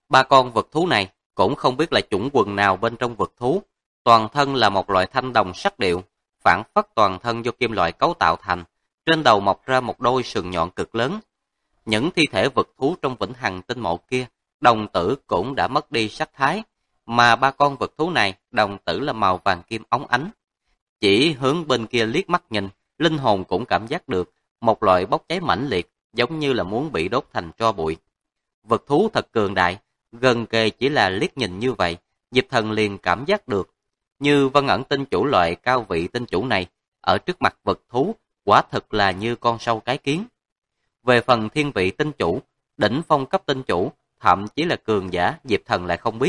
Ba con vật thú này cũng không biết là chủng quần nào bên trong vật thú, toàn thân là một loại thanh đồng sắc điệu, phản phất toàn thân do kim loại cấu tạo thành, trên đầu mọc ra một đôi sừng nhọn cực lớn. Những thi thể vật thú trong vĩnh hằng tinh mộ kia, đồng tử cũng đã mất đi sắc thái, mà ba con vật thú này đồng tử là màu vàng kim óng ánh. Chỉ hướng bên kia liếc mắt nhìn, linh hồn cũng cảm giác được một loại bốc cháy mãnh liệt, giống như là muốn bị đốt thành tro bụi. Vật thú thật cường đại, gần kề chỉ là liếc nhìn như vậy, Diệp Thần liền cảm giác được. Như Vân Ẩn tinh chủ loại cao vị tinh chủ này, ở trước mặt vật thú, quả thực là như con sâu cái kiến. Về phần thiên vị tinh chủ, đỉnh phong cấp tinh chủ, thậm chí là cường giả, Diệp Thần lại không biết.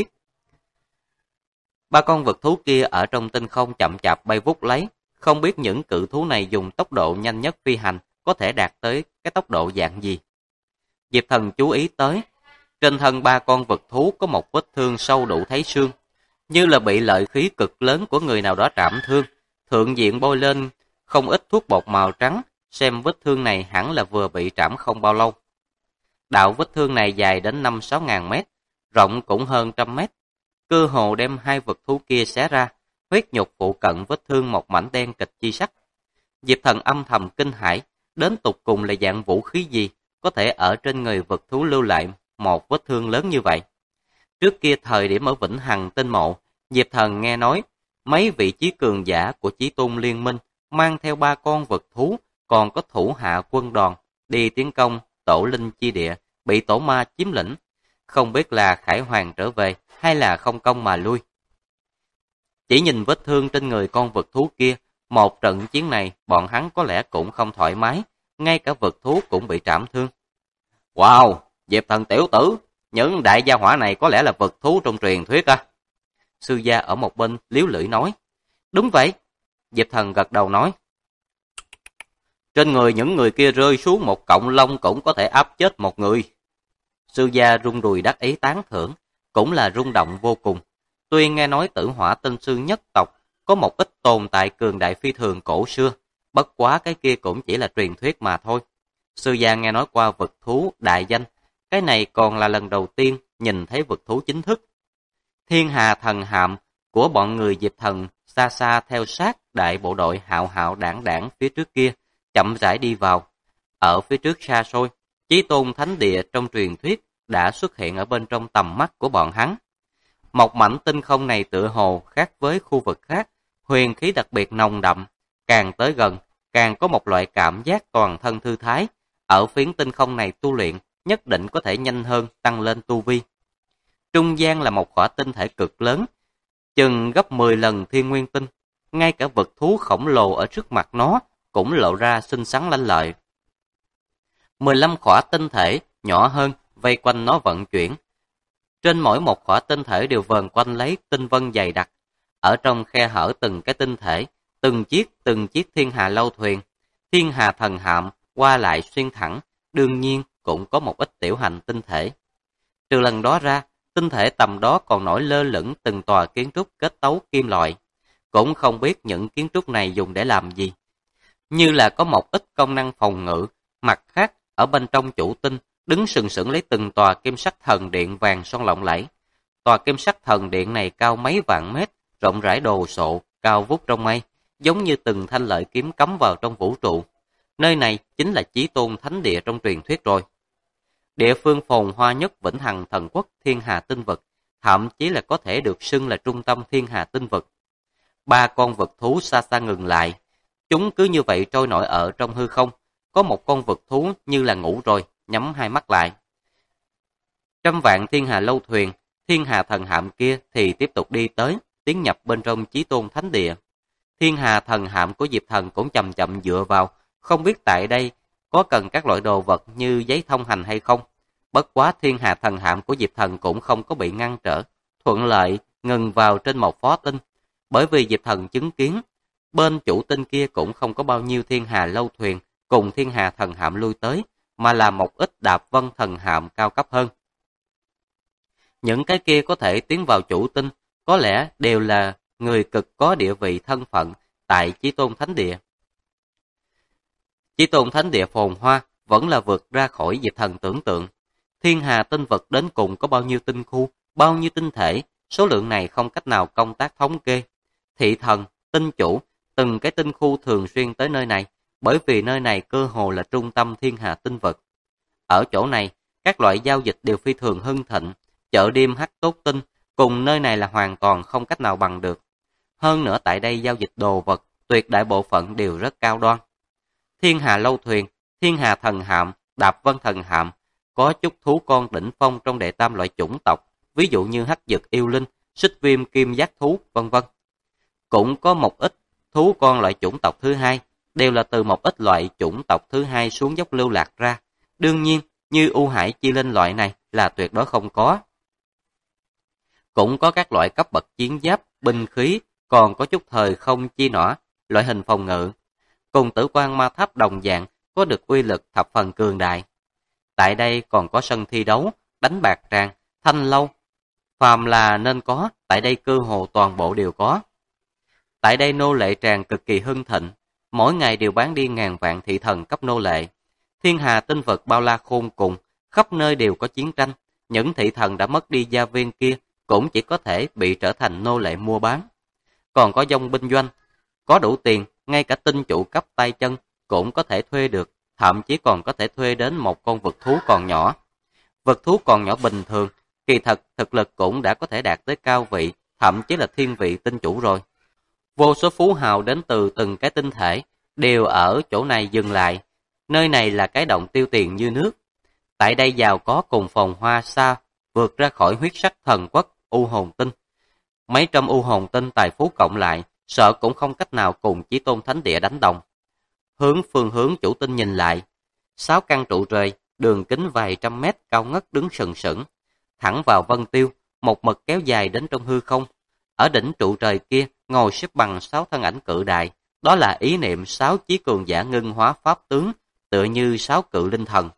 Ba con vật thú kia ở trong tinh không chậm chạp bay vút lấy, không biết những cự thú này dùng tốc độ nhanh nhất phi hành có thể đạt tới cái tốc độ dạng gì. Diệp Thần chú ý tới, trên thân ba con vật thú có một vết thương sâu đủ thấy xương, như là bị lợi khí cực lớn của người nào đó trảm thương, thượng diện bôi lên không ít thuốc bột màu trắng, xem vết thương này hẳn là vừa bị trảm không bao lâu. Đạo vết thương này dài đến 5-6 ngàn mét, rộng cũng hơn 100 mét, cơ hồ đem hai vật thú kia xé ra, huyết nhục phụ cận vết thương một mảnh đen kịch chi sắc. Diệp Thần âm thầm kinh hãi, đến tục cùng là dạng vũ khí gì có thể ở trên người vật thú lưu lại một vết thương lớn như vậy. Trước kia thời điểm ở Vĩnh Hằng tinh mộ, Diệp Thần nghe nói mấy vị chí cường giả của Chí Tôn Liên Minh mang theo ba con vật thú, còn có thủ hạ quân đoàn đi tiến công Tổ Linh chi địa, bị Tổ Ma chiếm lĩnh. Không biết là khải hoàn trở về hay là không công mà lui. Chỉ nhìn vết thương trên người con vật thú kia, một trận chiến này bọn hắn có lẽ cũng không thoải mái, ngay cả vật thú cũng bị trảm thương. Wow, Diệp Thần tiểu tử, những đại gia hỏa này có lẽ là vật thú trong truyền thuyết à? Sư gia ở một bên liếu lưỡi nói. Đúng vậy, Diệp Thần gật đầu nói. Trên người những người kia rơi xuống một cọng lông cũng có thể áp chết một người. Sư gia rung đùi đắc ý tán thưởng, cũng là rung động vô cùng. Tuy nghe nói Tử Hỏa Tinh Sư nhất tộc có một ít tồn tại cường đại phi thường cổ xưa, bất quá cái kia cũng chỉ là truyền thuyết mà thôi. Sư gia nghe nói qua vật thú đại danh, cái này còn là lần đầu tiên nhìn thấy vật thú chính thức. Thiên Hà Thần Hạm của bọn người Diệp Thần xa xa theo sát đại bộ đội hạo hạo đảng đảng phía trước kia, chậm rãi đi vào. Ở phía trước xa xôi, Chí Tôn Thánh Địa trong truyền thuyết đã xuất hiện ở bên trong tầm mắt của bọn hắn. Một mảnh tinh không này tựa hồ khác với khu vực khác, huyền khí đặc biệt nồng đậm, càng tới gần, càng có một loại cảm giác toàn thân thư thái. Ở phiến tinh không này tu luyện, nhất định có thể nhanh hơn tăng lên tu vi. Trung gian là một khỏa tinh thể cực lớn, chừng gấp 10 lần thiên nguyên tinh. Ngay cả vật thú khổng lồ ở trước mặt nó cũng lộ ra xinh xắn lanh lợi. 15 khỏa tinh thể nhỏ hơn vây quanh nó vận chuyển. Trên mỗi một khỏa tinh thể đều vờn quanh lấy tinh vân dày đặc. Ở trong khe hở từng cái tinh thể, từng chiếc thiên hà lâu thuyền, thiên hà thần hạm qua lại xuyên thẳng, đương nhiên cũng có một ít tiểu hành tinh thể. Trừ lần đó ra, tinh thể tầm đó còn nổi lơ lửng từng tòa kiến trúc kết cấu kim loại. Cũng không biết những kiến trúc này dùng để làm gì. Như là có một ít công năng phòng ngự, mặt khác ở bên trong chủ tinh đứng sừng sững lấy từng tòa kim sắc thần điện vàng son lộng lẫy. Tòa kim sắc thần điện này cao mấy vạn mét, rộng rãi đồ sộ, cao vút trong mây, giống như từng thanh lợi kiếm cắm vào trong vũ trụ. Nơi này chính là Chí Tôn Thánh Địa trong truyền thuyết rồi. Địa phương phồn hoa nhất Vĩnh Hằng Thần Quốc Thiên Hà Tinh Vực, thậm chí là có thể được xưng là trung tâm Thiên Hà Tinh Vực. Ba con vật thú xa xa ngừng lại, chúng cứ như vậy trôi nổi ở trong hư không. Có một con vật thú như là ngủ rồi, nhắm hai mắt lại. Trăm vạn thiên hà lâu thuyền, thiên hà thần hạm kia thì tiếp tục đi tới, tiến nhập bên trong Chí Tôn Thánh Địa. Thiên hà thần hạm của Diệp Thần cũng chậm chậm dựa vào, không biết tại đây có cần các loại đồ vật như giấy thông hành hay không. Bất quá thiên hà thần hạm của Diệp Thần cũng không có bị ngăn trở, thuận lợi ngừng vào trên một phó tinh. Bởi vì Diệp Thần chứng kiến, bên chủ tinh kia cũng không có bao nhiêu thiên hà lâu thuyền cùng thiên hà thần hạm lui tới, mà là một ít đạp vân thần hạm cao cấp hơn. Những cái kia có thể tiến vào chủ tinh, có lẽ đều là người cực có địa vị thân phận tại Chí Tôn Thánh Địa. Chí Tôn Thánh Địa phồn hoa vẫn là vượt ra khỏi Diệp Thần tưởng tượng. Thiên hà tinh vực đến cùng có bao nhiêu tinh khu, bao nhiêu tinh thể, số lượng này không cách nào công tác thống kê. Thị thần, tinh chủ, từng cái tinh khu thường xuyên tới nơi này, bởi vì nơi này cơ hồ là trung tâm thiên hà tinh vực. Ở chỗ này, các loại giao dịch đều phi thường hưng thịnh, chợ đêm hắc tốt tinh, cùng nơi này là hoàn toàn không cách nào bằng được. Hơn nữa tại đây giao dịch đồ vật, tuyệt đại bộ phận đều rất cao đoan. Thiên hà lâu thuyền, thiên hà thần hạm, đạp vân thần hạm, có chút thú con đỉnh phong trong đệ tam loại chủng tộc, ví dụ như hắc dực yêu linh, xích viêm kim giác thú, vân vân. Cũng có một ít thú con loại chủng tộc thứ hai, đều là từ một ít loại chủng tộc thứ hai xuống dốc lưu lạc ra. Đương nhiên, như U Hải Chi Linh loại này là tuyệt đối không có. Cũng có các loại cấp bậc chiến giáp, binh khí, còn có chút thời không chi nỏ, loại hình phòng ngự. Cùng Tử Quan Ma Tháp đồng dạng, có được uy lực thập phần cường đại. Tại đây còn có sân thi đấu, đánh bạc tràng, thanh lâu. Phàm là nên có, tại đây cơ hồ toàn bộ đều có. Tại đây nô lệ tràng cực kỳ hưng thịnh, mỗi ngày đều bán đi ngàn vạn thị thần cấp nô lệ. Thiên hà tinh vực bao la khôn cùng, khắp nơi đều có chiến tranh. Những thị thần đã mất đi gia viên kia cũng chỉ có thể bị trở thành nô lệ mua bán. Còn có dòng binh doanh, có đủ tiền, ngay cả tinh chủ cấp tay chân cũng có thể thuê được, thậm chí còn có thể thuê đến một con vật thú còn nhỏ. Vật thú còn nhỏ bình thường, kỳ thật thực lực cũng đã có thể đạt tới cao vị, thậm chí là thiên vị tinh chủ rồi. Vô số phú hào đến từ từng cái tinh thể, đều ở chỗ này dừng lại. Nơi này là cái động tiêu tiền như nước. Tại đây giàu có cùng phồn hoa xa, vượt ra khỏi huyết sắc thần quốc U Hồn Tinh. Mấy trăm U Hồn Tinh tài phú cộng lại, sợ cũng không cách nào cùng Chí Tôn Thánh Địa đánh đồng. Phương hướng chủ tinh nhìn lại, 6 căn trụ trời, đường kính vài trăm mét cao ngất đứng sừng sững, thẳng vào vân tiêu, một mực kéo dài đến trong hư không. Ở đỉnh trụ trời kia, ngồi xếp bằng 6 thân ảnh cự đại, đó là ý niệm 6 chí cường giả ngưng hóa pháp tướng, tựa như 6 cự linh thần.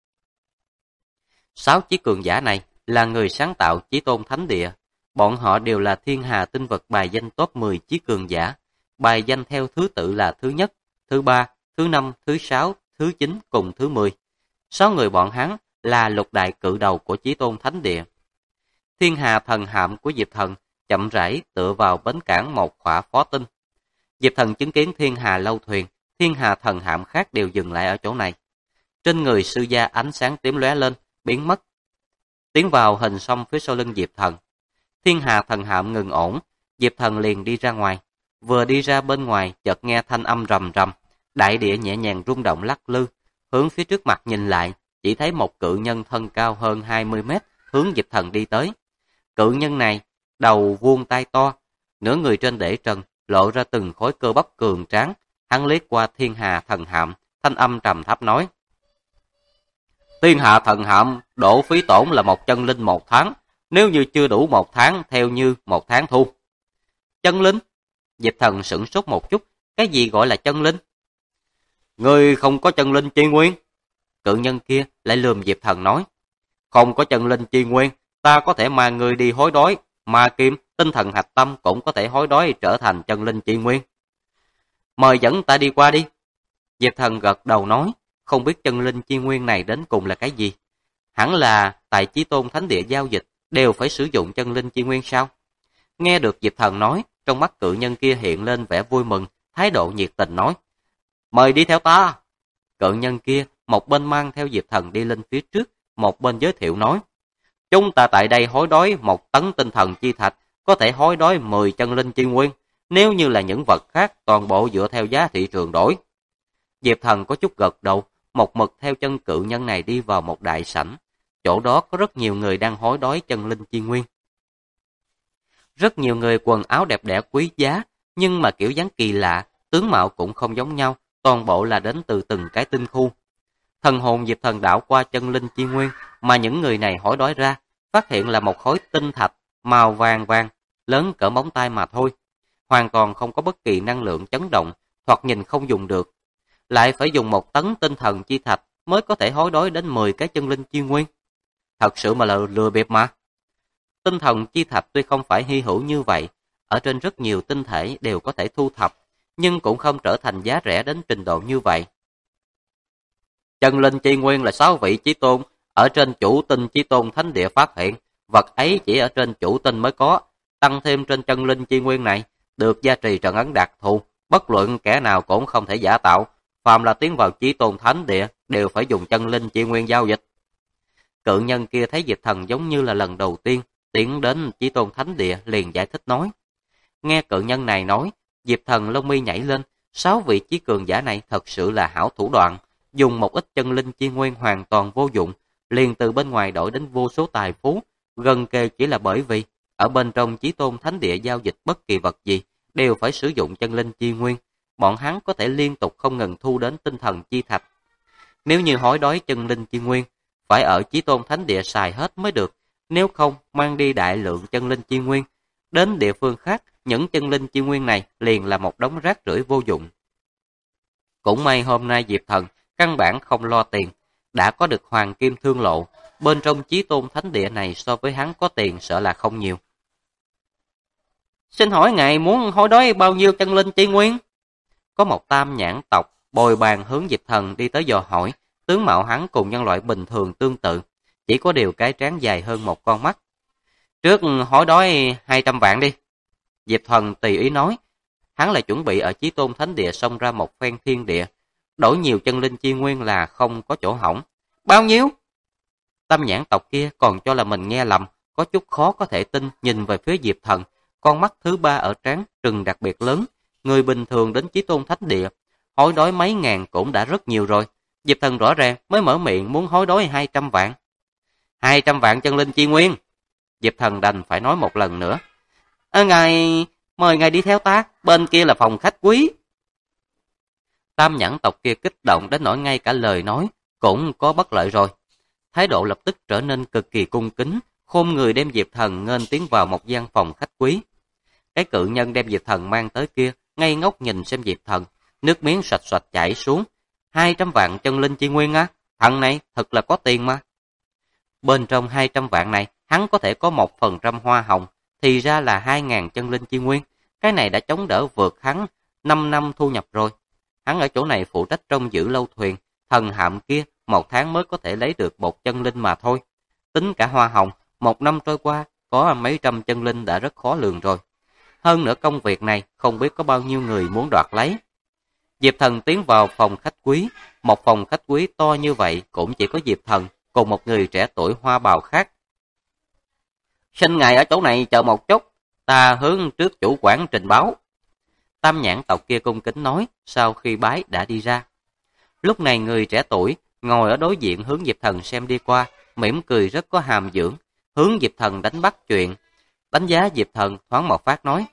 6 chí cường giả này là người sáng tạo Chí Tôn Thánh Địa. Bọn họ đều là thiên hà tinh vực bài danh top 10 chí cường giả. Bài danh theo thứ tự là thứ nhất, thứ ba, thứ năm, thứ sáu, thứ 9 cùng thứ 10. 6 người bọn hắn là lục đại cự đầu của Chí Tôn Thánh Địa. Thiên hà thần hạm của Diệp Thần chậm rãi tựa vào bến cảng một khỏa phó tinh. Diệp Thần chứng kiến thiên hà lâu thuyền, thiên hà thần hạm khác đều dừng lại ở chỗ này. Trên người sư gia ánh sáng tím lóe lên, biến mất. Tiến vào hình xăm phía sau lưng Diệp Thần. Thiên hà thần hạm ngừng ổn, Diệp Thần liền đi ra ngoài. Vừa đi ra bên ngoài, chợt nghe thanh âm rầm rầm, đại địa nhẹ nhàng rung động lắc lư. Hướng phía trước mặt nhìn lại, chỉ thấy một cự nhân thân cao hơn 20 mét hướng Diệp Thần đi tới. Cự nhân này, đầu vuông tai to, nửa người trên để trần, lộ ra từng khối cơ bắp cường tráng. Hắn liếc qua thiên hà thần hạm, thanh âm trầm thấp nói: Thiên hà thần hạm, độ phí tổn là 1 chân linh 1 tháng, nếu như chưa đủ 1 tháng, theo như 1 tháng thu. Chân linh? Diệp Thần sửng sốt một chút, cái gì gọi là chân linh? Ngươi không có chân linh chi nguyên? Cự nhân kia lại lườm Diệp Thần nói: Không có chân linh chi nguyên, ta có thể mang ngươi đi hối đoái, ma kim, tinh thần hạch tâm cũng có thể hối đoái trở thành chân linh chi nguyên. Mời dẫn ta đi qua đi. Diệp Thần gật đầu nói, không biết chân linh chi nguyên này đến cùng là cái gì. Hẳn là tại Chí Tôn Thánh Địa giao dịch đều phải sử dụng chân linh chi nguyên sao? Nghe được Diệp Thần nói, trong mắt cự nhân kia hiện lên vẻ vui mừng, thái độ nhiệt tình nói: Mời đi theo ta. Cự nhân kia một bên mang theo Diệp Thần đi lên phía trước, một bên giới thiệu nói: Chúng ta tại đây hối đoái 1 tấn tinh thần chi thạch, có thể hối đoái 10 chân linh chi nguyên, nếu như là những vật khác toàn bộ dựa theo giá thị trường đổi. Diệp Thần có chút gật đầu, một mực theo chân cự nhân này đi vào một đại sảnh, chỗ đó có rất nhiều người đang hối đoái chân linh chi nguyên. Rất nhiều người quần áo đẹp đẽ quý giá, nhưng mà kiểu dáng kỳ lạ, tướng mạo cũng không giống nhau, toàn bộ là đến từ từng cái tinh khu. Thần hồn Diệp Thần đảo qua chân linh chi nguyên mà những người này hối đoái ra, phát hiện là một khối tinh thạch màu vàng vàng, lớn cỡ móng tay mà thôi, hoàn toàn không có bất kỳ năng lượng chấn động, thoạt nhìn không dùng được. Lại phải dùng 1 tấn tinh thần chi thạch mới có thể hối đoái đến 10 cái chân linh chi nguyên. Thật sự mà là lừa bịp mà. Tinh thần chi thạch tuy không phải hy hữu như vậy, ở trên rất nhiều tinh thể đều có thể thu thập, nhưng cũng không trở thành giá rẻ đến trình độ như vậy. Chân linh chi nguyên là 6 vị chí tôn ở trên chủ tinh Chí Tôn Thánh Địa phát hiện, vật ấy chỉ ở trên chủ tinh mới có, tăng thêm trên chân linh chi nguyên này, được gia trì trận ấn đặc thù, bất luận kẻ nào cũng không thể giả tạo, phàm là tiến vào Chí Tôn Thánh Địa đều phải dùng chân linh chi nguyên giao dịch. Cự nhân kia thấy Diệp Thần giống như là lần đầu tiên tiến đến Chí Tôn Thánh Địa liền giải thích nói. Nghe cự nhân này nói, Diệp Thần lông mi nhảy lên, 6 vị chí cường giả này thật sự là hảo thủ đoạn, dùng một ít chân linh chi nguyên hoàn toàn vô dụng, liền từ bên ngoài đổi đến vô số tài phú, gần kề chỉ là bởi vì ở bên trong Chí Tôn Thánh Địa giao dịch bất kỳ vật gì đều phải sử dụng chân linh chi nguyên, bọn hắn có thể liên tục không ngừng thu đến tinh thần chi thạch. Nếu như hối đoái chân linh chi nguyên, phải ở Chí Tôn Thánh Địa xài hết mới được, nếu không mang đi đại lượng chân linh chi nguyên, đến địa phương khác, những chân linh chi nguyên này liền là một đống rác rưởi vô dụng. Cũng may hôm nay Diệp Thần căn bản không lo tiền, đã có được hoàng kim thương lộ, bên trong Chí Tôn Thánh Địa này so với hắn có tiền sợ là không nhiều. Xin hỏi ngài muốn hối đoái bao nhiêu chân linh chi nguyên? Có một tam nhãn tộc bồi bàn hướng Diệp Thần đi tới dò hỏi, tướng mạo hắn cùng nhân loại bình thường tương tự, chỉ có điều cái trán dài hơn một con mắt. Trước hối đoái 200 vạn đi. Diệp Thần tùy ý nói, hắn là chuẩn bị ở Chí Tôn Thánh Địa xông ra một phen thiên địa, đổi nhiều chân linh chi nguyên là không có chỗ hỏng. Bao nhiêu? Tâm nhãn tộc kia còn cho là mình nghe lầm, có chút khó có thể tin nhìn về phía Diệp Thần, con mắt thứ ba ở trán trừng đặc biệt lớn, người bình thường đến Chí Tôn Thánh Địa, hối đoái mấy ngàn cũng đã rất nhiều rồi. Diệp Thần rõ ràng mới mở miệng muốn hối đoái 200 vạn. 200 vạn chân linh chi nguyên. Diệp Thần đành phải nói một lần nữa. Ngài, mời ngài đi theo ta, bên kia là phòng khách quý. Tam nhãn tộc kia kích động đến nỗi ngay cả lời nói cũng có bất lợi rồi. Thái độ lập tức trở nên cực kỳ cung kính, khom người đem Diệp Thần nghênh tiến vào một gian phòng khách quý. Cái cự nhân đem Diệp Thần mang tới kia, ngây ngốc nhìn xem Diệp Thần, nước miếng xoạch xoạch chảy xuống. 200 vạn chân linh chi nguyên á, thằng này thật là có tiền mà. Bên trong 200 vạn này, hắn có thể có 1% hoa hồng, thì ra là 2.000 chân linh chi nguyên. Cái này đã chống đỡ vượt hắn 5 năm thu nhập rồi. Hắn ở chỗ này phụ trách trông giữ lâu thuyền, thần hạm kia 1 tháng mới có thể lấy được 1 chân linh mà thôi. Tính cả hoa hồng, 1 năm trôi qua, có mấy trăm chân linh đã rất khó lường rồi. Hơn nữa công việc này không biết có bao nhiêu người muốn đoạt lấy. Diệp Thần tiến vào phòng khách quý, một phòng khách quý to như vậy cũng chỉ có Diệp Thần cùng một người trẻ tuổi hoa bào khác. Xin ngài ở chỗ này chờ một chút, ta hướng trước chủ quản trình báo. Tam nhãn tộc kia cung kính nói, sau khi bái đã đi ra. Lúc này người trẻ tuổi ngồi ở đối diện hướng Diệp Thần xem đi qua, mỉm cười rất có hàm dưỡng, hướng Diệp Thần đánh bắt chuyện. Đánh giá Diệp Thần thoáng một phát nói.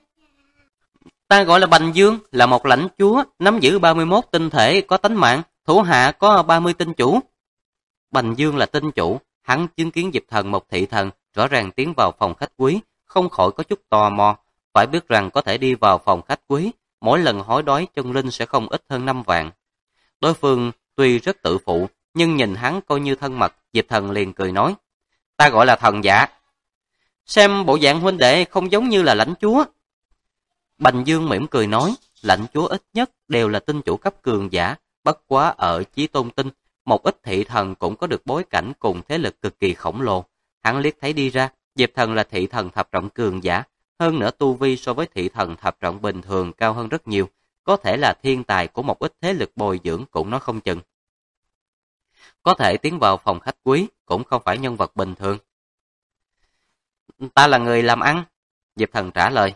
Ta gọi là Bành Dương, là một lãnh chúa, nắm giữ 31 tinh thể có tánh mạng, thủ hạ có 30 tinh chủ. Bành Dương là tinh chủ, hắn chứng kiến Diệp Thần một thị thần, rõ ràng tiến vào phòng khách quý, không khỏi có chút tò mò, phải biết rằng có thể đi vào phòng khách quý, mỗi lần hối đoái chân linh sẽ không ít hơn 5 vạn. Đối phương tuy rất tự phụ, nhưng nhìn hắn coi như thân mật, Diệp Thần liền cười nói, ta gọi là Thần Dạ. Xem bộ dạng huynh đệ không giống như là lãnh chúa. Bành Dương mỉm cười nói, lãnh chúa ít nhất đều là tinh chủ cấp cường giả, bất quá ở Chí Tôn Tinh, một ít thị thần cũng có được bối cảnh cùng thế lực cực kỳ khổng lồ. Hắn liếc thấy đi ra, Diệp Thần là thị thần thập trọng cường giả, hơn nữa tu vi so với thị thần thập trọng bình thường cao hơn rất nhiều, có thể là thiên tài của một ít thế lực bồi dưỡng cũng nói không chừng. Có thể tiến vào phòng khách quý cũng không phải nhân vật bình thường. Ta là người làm ăn, Diệp Thần trả lời.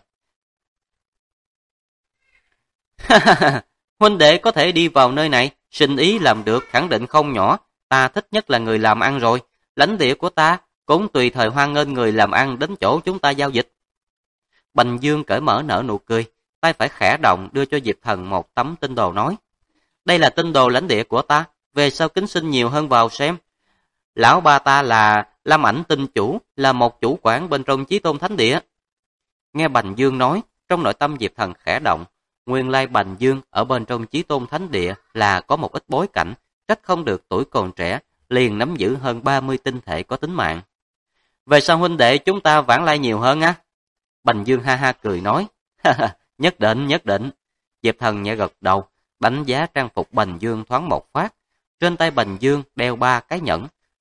Huynh đệ có thể đi vào nơi này, sinh ý làm được khẳng định không nhỏ, ta thích nhất là người làm ăn rồi, lãnh địa của ta cũng tùy thời hoan nghênh người làm ăn đến chỗ chúng ta giao dịch. Bành Dương cởi mở nở nụ cười, tay phải khẽ động đưa cho Diệp Thần một tấm tinh đồ nói. Đây là tinh đồ lãnh địa của ta, về sau kính xin nhiều hơn vào xem. Lão ba ta là Lam Ảnh tinh chủ, là một chủ quản bên trong Chí Tôn Thánh Địa. Nghe Bành Dương nói, trong nội tâm Diệp Thần khẽ động, nguyên lai Bành Dương ở bên trong Chí Tôn Thánh Địa là có một ít bối cảnh, trách không được tuổi còn trẻ, liền nắm giữ hơn 30 tinh thể có tính mạng. Về sau huynh đệ chúng ta vãng lai nhiều hơn á. Bành Dương ha ha cười nói, nhất định, nhất định. Diệp Thần nhẹ gật đầu, đánh giá trang phục Bành Dương thoáng một phát. Trên tay Bành Dương đeo 3 cái nhẫn,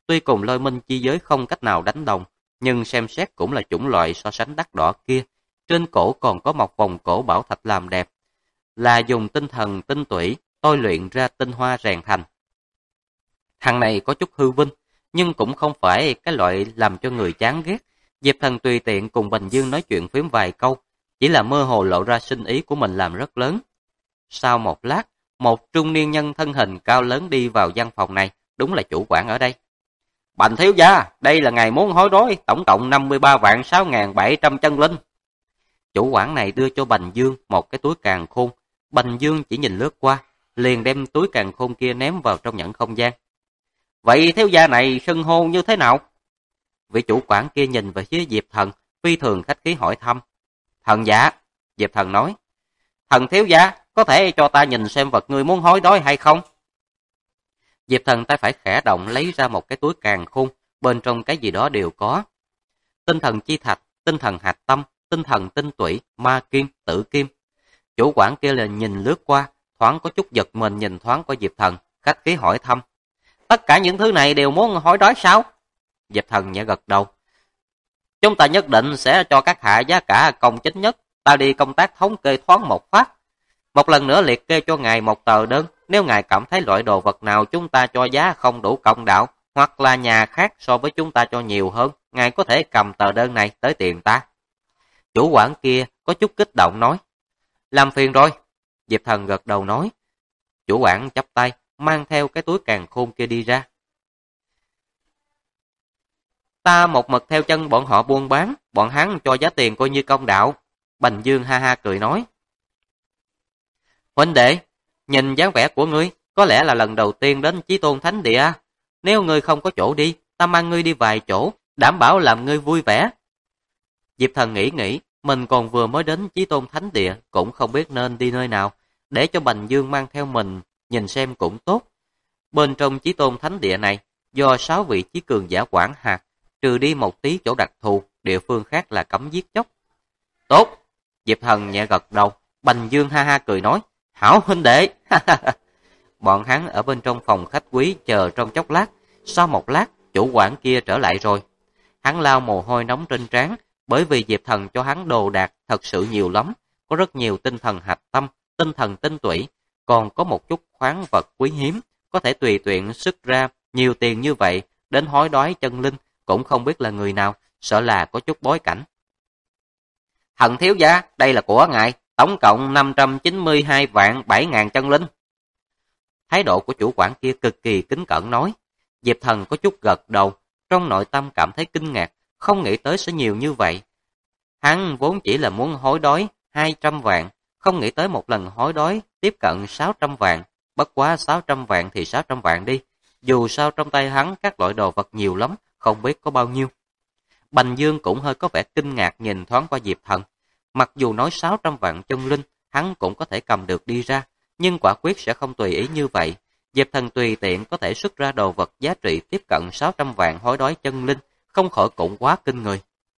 tuy cùng Lôi Minh chi giới không cách nào đánh đồng, nhưng xem xét cũng là chủng loại so sánh đắt đỏ kia. Trên cổ còn có một vòng cổ bảo thạch làm đẹp, là dùng tinh thần tinh tủy tôi luyện ra tinh hoa rèn thành. Thằng này có chút hư vinh, nhưng cũng không phải cái loại làm cho người chán ghét. Diệp Thần tùy tiện cùng Bình Dương nói chuyện phím vài câu, chỉ là mơ hồ lộ ra sinh ý của mình làm rất lớn. Sau một lát, một trung niên nhân thân hình cao lớn đi vào văn phòng này, đúng là chủ quản ở đây. Bành thiếu gia, đây là ngày muốn hối đoái, tổng cộng 53 vạn 6.700 chân linh. Chủ quản này đưa cho Bành Dương một cái túi càn khôn. Bành Dương chỉ nhìn lướt qua, liền đem túi càn khôn kia ném vào trong nhẫn không gian. Vậy thiếu gia này xưng hô như thế nào? Vị chủ quản kia nhìn về phía Diệp Thần, phi thường khách khí hỏi thăm. Thần dạ, Diệp Thần nói. Thần thiếu gia, có thể cho ta nhìn xem vật ngươi muốn hối đoái hay không? Diệp Thần tay phải khẽ động lấy ra một cái túi càn khôn, bên trong cái gì đó đều có. Tinh thần chi thạch, tinh thần hạt tâm, tinh thần tinh tủy, ma kim, tử kim. Chủ quản kia là nhìn lướt qua, thoáng có chút giật mình nhìn thoáng qua Diệp Thần, khách khí hỏi thăm. Tất cả những thứ này đều muốn hối đoái sao? Diệp Thần nhẹ gật đầu. Chúng ta nhất định sẽ cho các hạ giá cả công chính nhất. Ta đi công tác thống kê thoáng một phát. Một lần nữa liệt kê cho ngài một tờ đơn. Nếu ngài cảm thấy loại đồ vật nào chúng ta cho giá không đủ công đạo, hoặc là nhà khác so với chúng ta cho nhiều hơn, ngài có thể cầm tờ đơn này tới tiền ta. Chủ quản kia có chút kích động nói. Làm phiền rồi. Diệp Thần gật đầu nói. Chủ quản chắp tay, mang theo cái túi càn khôn kia đi ra. Ta một mực theo chân bọn họ buôn bán, bọn hắn cho giá tiền coi như công đạo. Bành Dương ha ha cười nói. Huynh đệ, nhìn dáng vẻ của ngươi, có lẽ là lần đầu tiên đến Chí Tôn Thánh Địa. Nếu ngươi không có chỗ đi, ta mang ngươi đi vài chỗ, đảm bảo làm ngươi vui vẻ. Diệp Thần nghĩ, mình còn vừa mới đến Chí Tôn Thánh Địa, cũng không biết nên đi nơi nào, để cho Bành Dương mang theo mình, nhìn xem cũng tốt. Bên trong Chí Tôn Thánh Địa này, do 6 vị chí cường giả quản hạt, trừ đi một tí chỗ đặc thù, địa phương khác là cấm giết chóc. Tốt, Diệp Thần nhẹ gật đầu, Bành Dương ha ha cười nói, hảo huynh đệ. Bọn hắn ở bên trong phòng khách quý chờ trong chốc lát, sau một lát, chủ quản kia trở lại rồi. Hắn lau mồ hôi nóng trên trán, bởi vì Diệp Thần cho hắn đồ đạc thật sự nhiều lắm, có rất nhiều tinh thần hạch tâm, tinh thần tinh tủy, còn có một chút khoáng vật quý hiếm, có thể tùy tiện xuất ra nhiều tiền như vậy, đến hối đoái chân linh, cũng không biết là người nào, sợ là có chút bối cảnh. Thần thiếu gia, đây là của ngài, tổng cộng 592 vạn 7.000 chân linh. Thái độ của chủ quản kia cực kỳ kính cẩn nói. Diệp Thần có chút gật đầu, trong nội tâm cảm thấy kinh ngạc, không nghĩ tới sẽ nhiều như vậy. Hắn vốn chỉ là muốn hối đoái 200 vạn, không nghĩ tới một lần hối đoái tiếp cận 600 vạn, bất quá 600 vạn thì 600 vạn đi. Dù sao trong tay hắn các loại đồ vật nhiều lắm, không biết có bao nhiêu. Bành Dương cũng hơi có vẻ kinh ngạc nhìn thoáng qua Diệp Thần. Mặc dù nói 600 vạn chân linh, hắn cũng có thể cầm được đi ra, nhưng quả quyết sẽ không tùy ý như vậy. Diệp Thần tùy tiện có thể xuất ra đồ vật giá trị tiếp cận 600 vạn hối đoái chân linh, không khỏi cũng quá kinh người.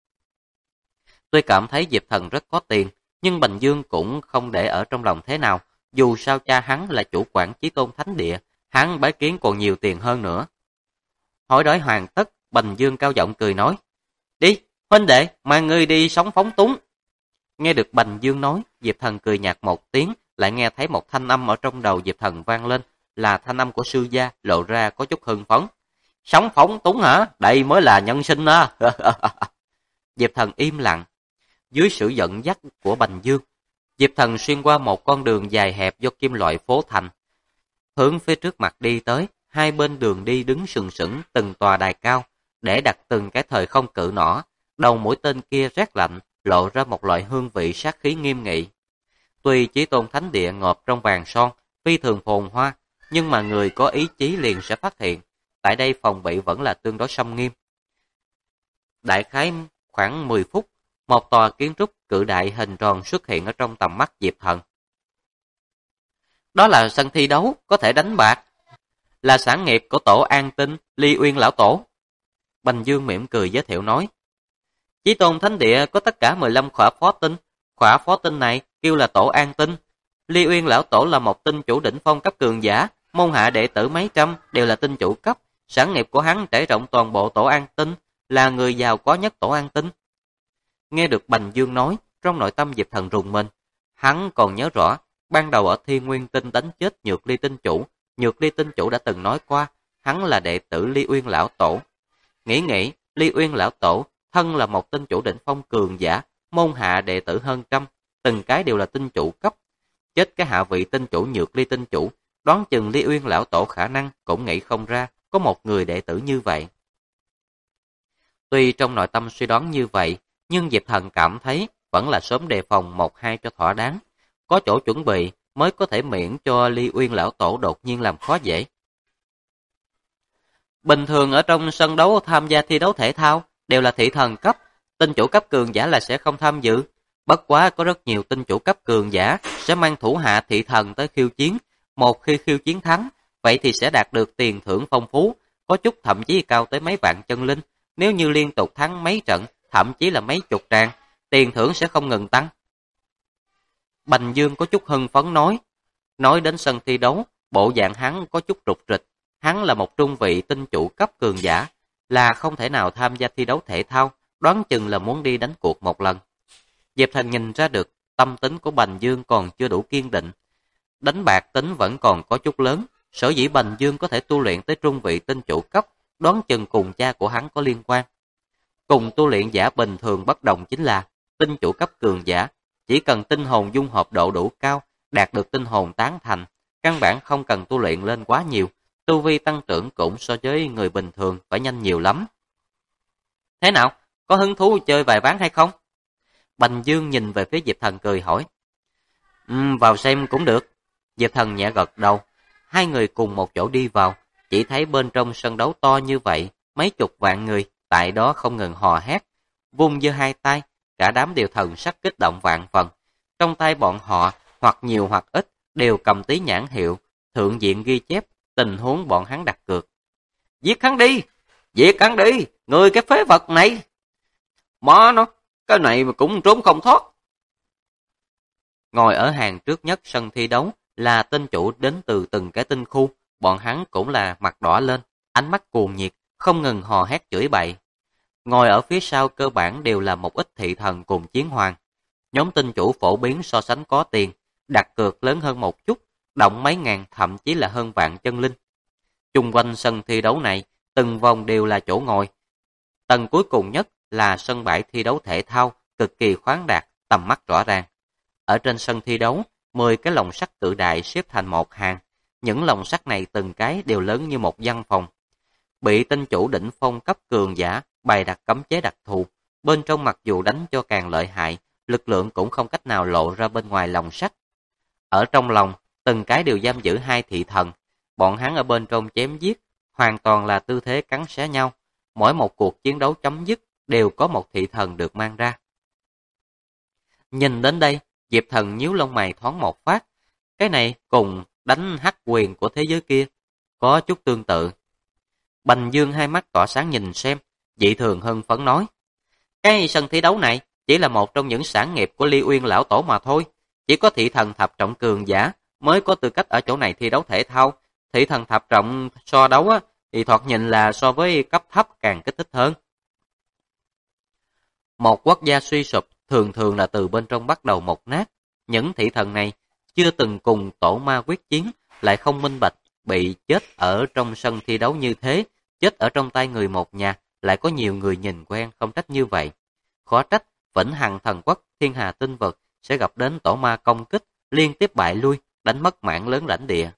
Tôi cảm thấy Diệp Thần rất có tiền, nhưng Bành Dương cũng không để ở trong lòng thế nào. Dù sao cha hắn là chủ quản Chí Tôn Thánh Địa, hắn bái kiến còn nhiều tiền hơn nữa. Hối đoái hoàn tất, Bành Dương cao giọng cười nói. Đi, huynh đệ, mang ngươi đi sống phóng túng. Nghe được Bành Dương nói, Diệp Thần cười nhạt một tiếng, lại nghe thấy một thanh âm ở trong đầu Diệp Thần vang lên, là thanh âm của sư gia, lộ ra có chút hưng phấn. Sống phóng túng hả? Đây mới là nhân sinh á. Diệp Thần im lặng. Dưới sự dẫn dắt của Bành Dương, Diệp Thần xuyên qua một con đường dài hẹp do kim loại phố thành. Hướng phía trước mặt đi tới, hai bên đường đi đứng sừng sững từng tòa đài cao, để đặt từng cái thời không cự nỏ. Đầu mũi tên kia rét lạnh, lộ ra một loại hương vị sát khí nghiêm nghị. Tuy Chí Tôn Thánh Địa ngộp trong vàng son, phi thường phồn hoa, nhưng mà người có ý chí liền sẽ phát hiện, tại đây phòng bị vẫn là tương đối xâm nghiêm. Đại khái khoảng 10 phút, một tòa kiến trúc cự đại hình tròn xuất hiện ở trong tầm mắt Diệp Thần. Đó là sân thi đấu, có thể đánh bạc, là sản nghiệp của tổ An Tinh, Ly Uyên lão tổ. Bành Dương mỉm cười giới thiệu nói. Chí Tôn Thánh Địa có tất cả 15 khỏa phó tinh, khỏa phó tinh này kêu là tổ An Tinh. Ly Uyên lão tổ là một tinh chủ đỉnh phong cấp cường giả, môn hạ đệ tử mấy trăm đều là tinh chủ cấp, Sản nghiệp của hắn trải rộng toàn bộ tổ An Tinh, là người giàu có nhất tổ An Tinh. Nghe được Bành Dương nói, trong nội tâm Diệp Thần rùng mình. Hắn còn nhớ rõ, ban đầu ở Thiên Nguyên Tinh đánh chết Nhược Ly Tinh Chủ, Nhược Ly Tinh Chủ đã từng nói qua, hắn là đệ tử Ly Uyên Lão Tổ. Nghĩ, Ly Uyên Lão Tổ, thân là một tinh chủ đỉnh phong cường giả, môn hạ đệ tử hơn trăm, từng cái đều là tinh chủ cấp. Chết cái hạ vị tinh chủ Nhược Ly Tinh Chủ, đoán chừng Ly Uyên Lão Tổ khả năng cũng nghĩ không ra có một người đệ tử như vậy. Tuy trong nội tâm suy đoán như vậy, nhưng Diệp Thần cảm thấy vẫn là sớm đề phòng một hai cho thỏa đáng. Có chỗ chuẩn bị mới có thể miễn cho Ly Uyên Lão Tổ đột nhiên làm khó dễ. Bình thường ở trong sân đấu tham gia thi đấu thể thao đều là thị thần cấp, tinh chủ cấp cường giả là sẽ không tham dự. Bất quá có rất nhiều tinh chủ cấp cường giả sẽ mang thủ hạ thị thần tới khiêu chiến. Một khi khiêu chiến thắng, vậy thì sẽ đạt được tiền thưởng phong phú, có chút thậm chí cao tới mấy vạn chân linh. Nếu như liên tục thắng mấy trận, thậm chí là mấy chục tràng, tiền thưởng sẽ không ngừng tăng. Bành Dương có chút hưng phấn nói đến sân thi đấu, bộ dạng hắn có chút rụt rịch. Hắn là một trung vị tinh chủ cấp cường giả, là không thể nào tham gia thi đấu thể thao, đoán chừng là muốn đi đánh cuộc một lần. Diệp Thần nhìn ra được, tâm tính của Bành Dương còn chưa đủ kiên định. Đánh bạc tính vẫn còn có chút lớn, sở dĩ Bành Dương có thể tu luyện tới trung vị tinh chủ cấp, đoán chừng cùng cha của hắn có liên quan. Cùng tu luyện giả bình thường bất đồng chính là, tinh chủ cấp cường giả, chỉ cần tinh hồn dung hợp độ đủ cao, đạt được tinh hồn tán thành, căn bản không cần tu luyện lên quá nhiều, tu vi tăng trưởng cũng so với người bình thường phải nhanh nhiều lắm. Thế nào, có hứng thú chơi vài ván hay không? Bành Dương nhìn về phía Diệp Thần cười hỏi. Vào xem cũng được. Diệp Thần nhẹ gật đầu. Hai người cùng một chỗ đi vào, chỉ thấy bên trong sân đấu to như vậy, mấy chục vạn người tại đó không ngừng hò hét, vung giơ hai tay, cả đám đều thần sắc kích động vạn phần. Trong tay bọn họ, hoặc nhiều hoặc ít, đều cầm tí nhãn hiệu, thượng diện ghi chép tình huống bọn hắn đặt cược. Giết hắn đi! Giết hắn đi! Người cái phế vật này! Má nó! Cái này mà cũng trốn không thoát! Ngồi ở hàng trước nhất sân thi đấu là tinh chủ đến từ từng cái tinh khu, bọn hắn cũng là mặt đỏ lên, ánh mắt cuồng nhiệt, không ngừng hò hét chửi bậy. Ngồi ở phía sau cơ bản đều là một ít thị thần cùng chiến hoàng. Nhóm tinh chủ phổ biến so sánh có tiền, đặt cược lớn hơn một chút, động mấy ngàn thậm chí là hơn vạn chân linh. Chung quanh sân thi đấu này, từng vòng đều là chỗ ngồi. Tầng cuối cùng nhất là sân bãi thi đấu thể thao, cực kỳ khoáng đạt, tầm mắt rõ ràng. Ở trên sân thi đấu, 10 cái lồng sắt cự đại xếp thành một hàng. Những lồng sắt này từng cái đều lớn như một văn phòng. Bị tinh chủ đỉnh phong cấp cường giả bày đặt cấm chế đặc thù. Bên trong mặc dù đánh cho càng lợi hại, lực lượng cũng không cách nào lộ ra bên ngoài lồng sắt. Ở trong lòng, từng cái đều giam giữ hai thị thần. Bọn hắn ở bên trong chém giết, hoàn toàn là tư thế cắn xé nhau. Mỗi một cuộc chiến đấu chấm dứt đều có một thị thần được mang ra. Nhìn đến đây, Diệp Thần nhíu lông mày thoáng một phát. Cái này cùng đánh hắc quyền của thế giới kia có chút tương tự. Bành Dương hai mắt tỏa sáng nhìn xem, dị thường hưng phấn nói. Cái sân thi đấu này chỉ là một trong những sản nghiệp của Ly Uyên Lão Tổ mà thôi. Chỉ có thị thần thập trọng cường giả mới có tư cách ở chỗ này thi đấu thể thao. Thị thần thập trọng so đấu thì thoạt nhìn là so với cấp thấp càng kích thích hơn. Một quốc gia suy sụp thường thường là từ bên trong bắt đầu mục nát. Những thị thần này chưa từng cùng tổ ma quyết chiến, lại không minh bạch, bị chết ở trong sân thi đấu như thế, chết ở trong tay người một nhà, lại có nhiều người nhìn quen không trách như vậy. Khó trách, Vĩnh Hằng Thần Quốc, Thiên Hà Tinh Vực sẽ gặp đến tổ ma công kích, liên tiếp bại lui, đánh mất mảng lớn lãnh địa.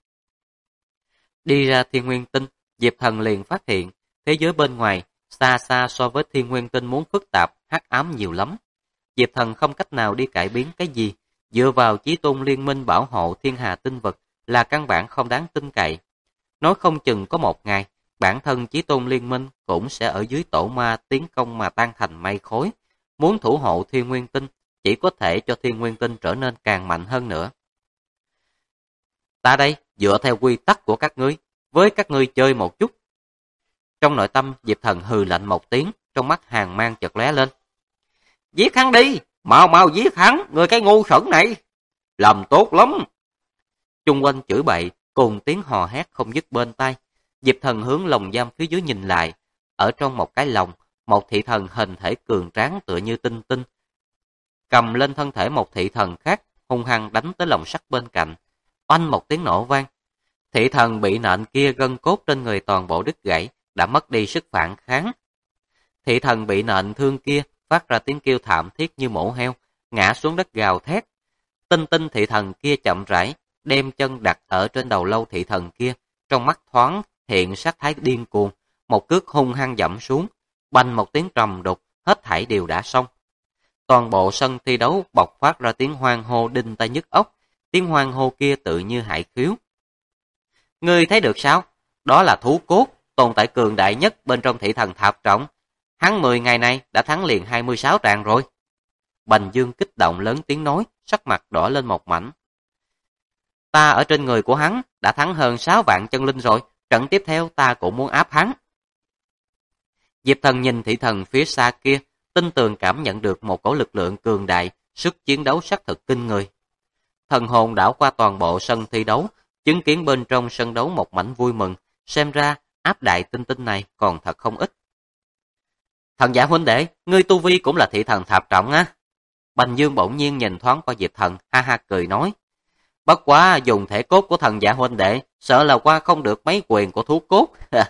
Đi ra Thiên Nguyên Tinh, Diệp Thần liền phát hiện, thế giới bên ngoài, xa xa so với Thiên Nguyên Tinh muốn phức tạp, hắc ám nhiều lắm. Diệp Thần không cách nào đi cải biến cái gì, dựa vào Chí Tôn Liên Minh bảo hộ Thiên Hà Tinh Vực là căn bản không đáng tin cậy. Nói không chừng có một ngày, bản thân Chí Tôn Liên Minh cũng sẽ ở dưới tổ ma tiến công mà tan thành mây khối. Muốn thủ hộ Thiên Nguyên Tinh, chỉ có thể cho Thiên Nguyên Tinh trở nên càng mạnh hơn nữa. Ta đây, dựa theo quy tắc của các ngươi, với các ngươi chơi một chút. Trong nội tâm, Diệp Thần hừ lạnh một tiếng, trong mắt hàn mang chợt lóe lên. Giết hắn đi, mau mau giết hắn, người cái ngu xuẩn này. Làm tốt lắm. Chung quanh chửi bậy, cùng tiếng hò hét không dứt bên tai. Diệp Thần hướng lồng giam phía dưới nhìn lại. Ở trong một cái lồng, một thị thần hình thể cường tráng tựa như tinh tinh, cầm lên thân thể một thị thần khác, hung hăng đánh tới lồng sắt bên cạnh. Oanh một tiếng nổ vang. Thị thần bị nện kia gân cốt trên người toàn bộ đứt gãy, đã mất đi sức phản kháng. Thị thần bị nện thương kia phát ra tiếng kêu thảm thiết như mổ heo, ngã xuống đất gào thét. Tinh tinh thị thần kia chậm rãi, đem chân đặt ở trên đầu lâu thị thần kia, trong mắt thoáng hiện sát thái điên cuồng, một cước hung hăng dẫm xuống, bành một tiếng trầm đục, hết thảy đều đã xong. Toàn bộ sân thi đấu bộc phát ra tiếng hoan hô đinh tai nhức óc, tiếng hoan hô kia tự như hải khiếu. Ngươi thấy được sao? Đó là thú cốt, tồn tại cường đại nhất bên trong thị thần tháp trọng. Hắn 10 ngày nay đã thắng liền 26 tràng rồi. Bành Dương kích động lớn tiếng nói, sắc mặt đỏ lên một mảnh. Ta ở trên người của hắn đã thắng hơn 6 vạn chân linh rồi, trận tiếp theo ta cũng muốn áp hắn. Diệp Thần nhìn thị thần phía xa kia, tin tường cảm nhận được một cổ lực lượng cường đại, sức chiến đấu xác thực kinh người. Thần hồn đảo qua toàn bộ sân thi đấu, chứng kiến bên trong sân đấu một mảnh vui mừng, xem ra áp đại tinh tinh này còn thật không ít. Thần giả huynh đệ, ngươi tu vi cũng là thị thần tháp trọng á. Bành Dương bỗng nhiên nhìn thoáng qua Diệp Thần, ha ha cười nói. Bất quá dùng thể cốt của thần giả huynh đệ, sợ là qua không được mấy quyền của thú cốt.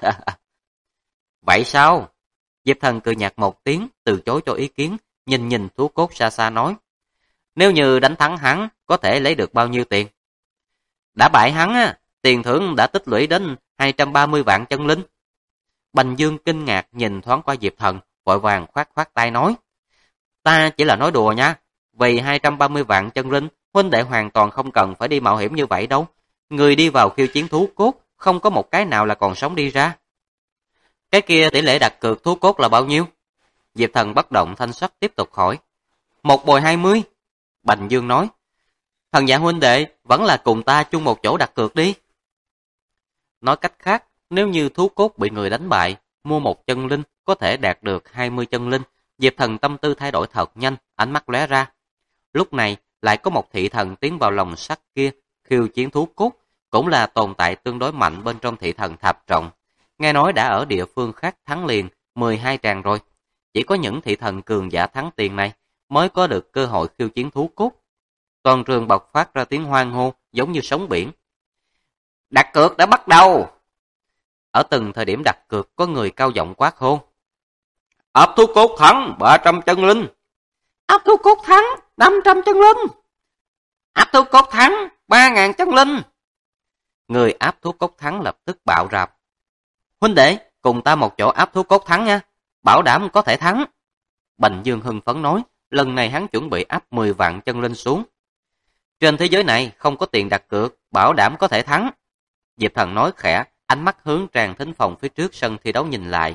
Vậy sao? Diệp Thần cười nhạt một tiếng, từ chối cho ý kiến, nhìn thú cốt xa xa nói. Nếu như đánh thắng hắn, có thể lấy được bao nhiêu tiền? Đã bại hắn á, tiền thưởng đã tích lũy đến 230 vạn chân linh. Bành Dương kinh ngạc nhìn thoáng qua Diệp Thần, vội vàng khoát tay nói. Ta chỉ là nói đùa nha, vì 230 vạn chân linh, huynh đệ hoàn toàn không cần phải đi mạo hiểm như vậy đâu. Người đi vào khiêu chiến thú cốt, không có một cái nào là còn sống đi ra. Cái kia tỷ lệ đặt cược thú cốt là bao nhiêu? Diệp Thần bất động thanh sắc tiếp tục hỏi. 1/20. Bành Dương nói. Thần giả huynh đệ vẫn là cùng ta chung một chỗ đặt cược đi. Nói cách khác, nếu như thú cốt bị người đánh bại, mua một chân linh có thể đạt được 20 chân linh. Diệp Thần tâm tư thay đổi thật nhanh, ánh mắt lóe ra. Lúc này lại có một thị thần tiến vào lồng sắt kia, khiêu chiến thú cốt, cũng là tồn tại tương đối mạnh bên trong thị thần tháp trọng. Nghe nói đã ở địa phương khác thắng liền 12 tràng rồi. Chỉ có những thị thần cường giả thắng tiền này mới có được cơ hội khiêu chiến thú cốt. Toàn trường bộc phát ra tiếng hoan hô giống như sóng biển. Đặt cược đã bắt đầu. Ở từng thời điểm đặt cược có người cao giọng quát hô. Áp thú cốt thắng 300 chân linh. Áp thú cốt thắng 500 chân linh. Áp thú cốt thắng 3.000 chân linh. Người áp thú cốt thắng lập tức bạo rạp. Huynh đệ, cùng ta một chỗ áp thú cốt thắng nha, bảo đảm có thể thắng. Bành Dương hưng phấn nói, lần này hắn chuẩn bị áp 10 vạn chân linh xuống. Trên thế giới này không có tiền đặt cược, bảo đảm có thể thắng. Diệp Thần nói khẽ, ánh mắt hướng tràng thính phòng phía trước sân thi đấu nhìn lại.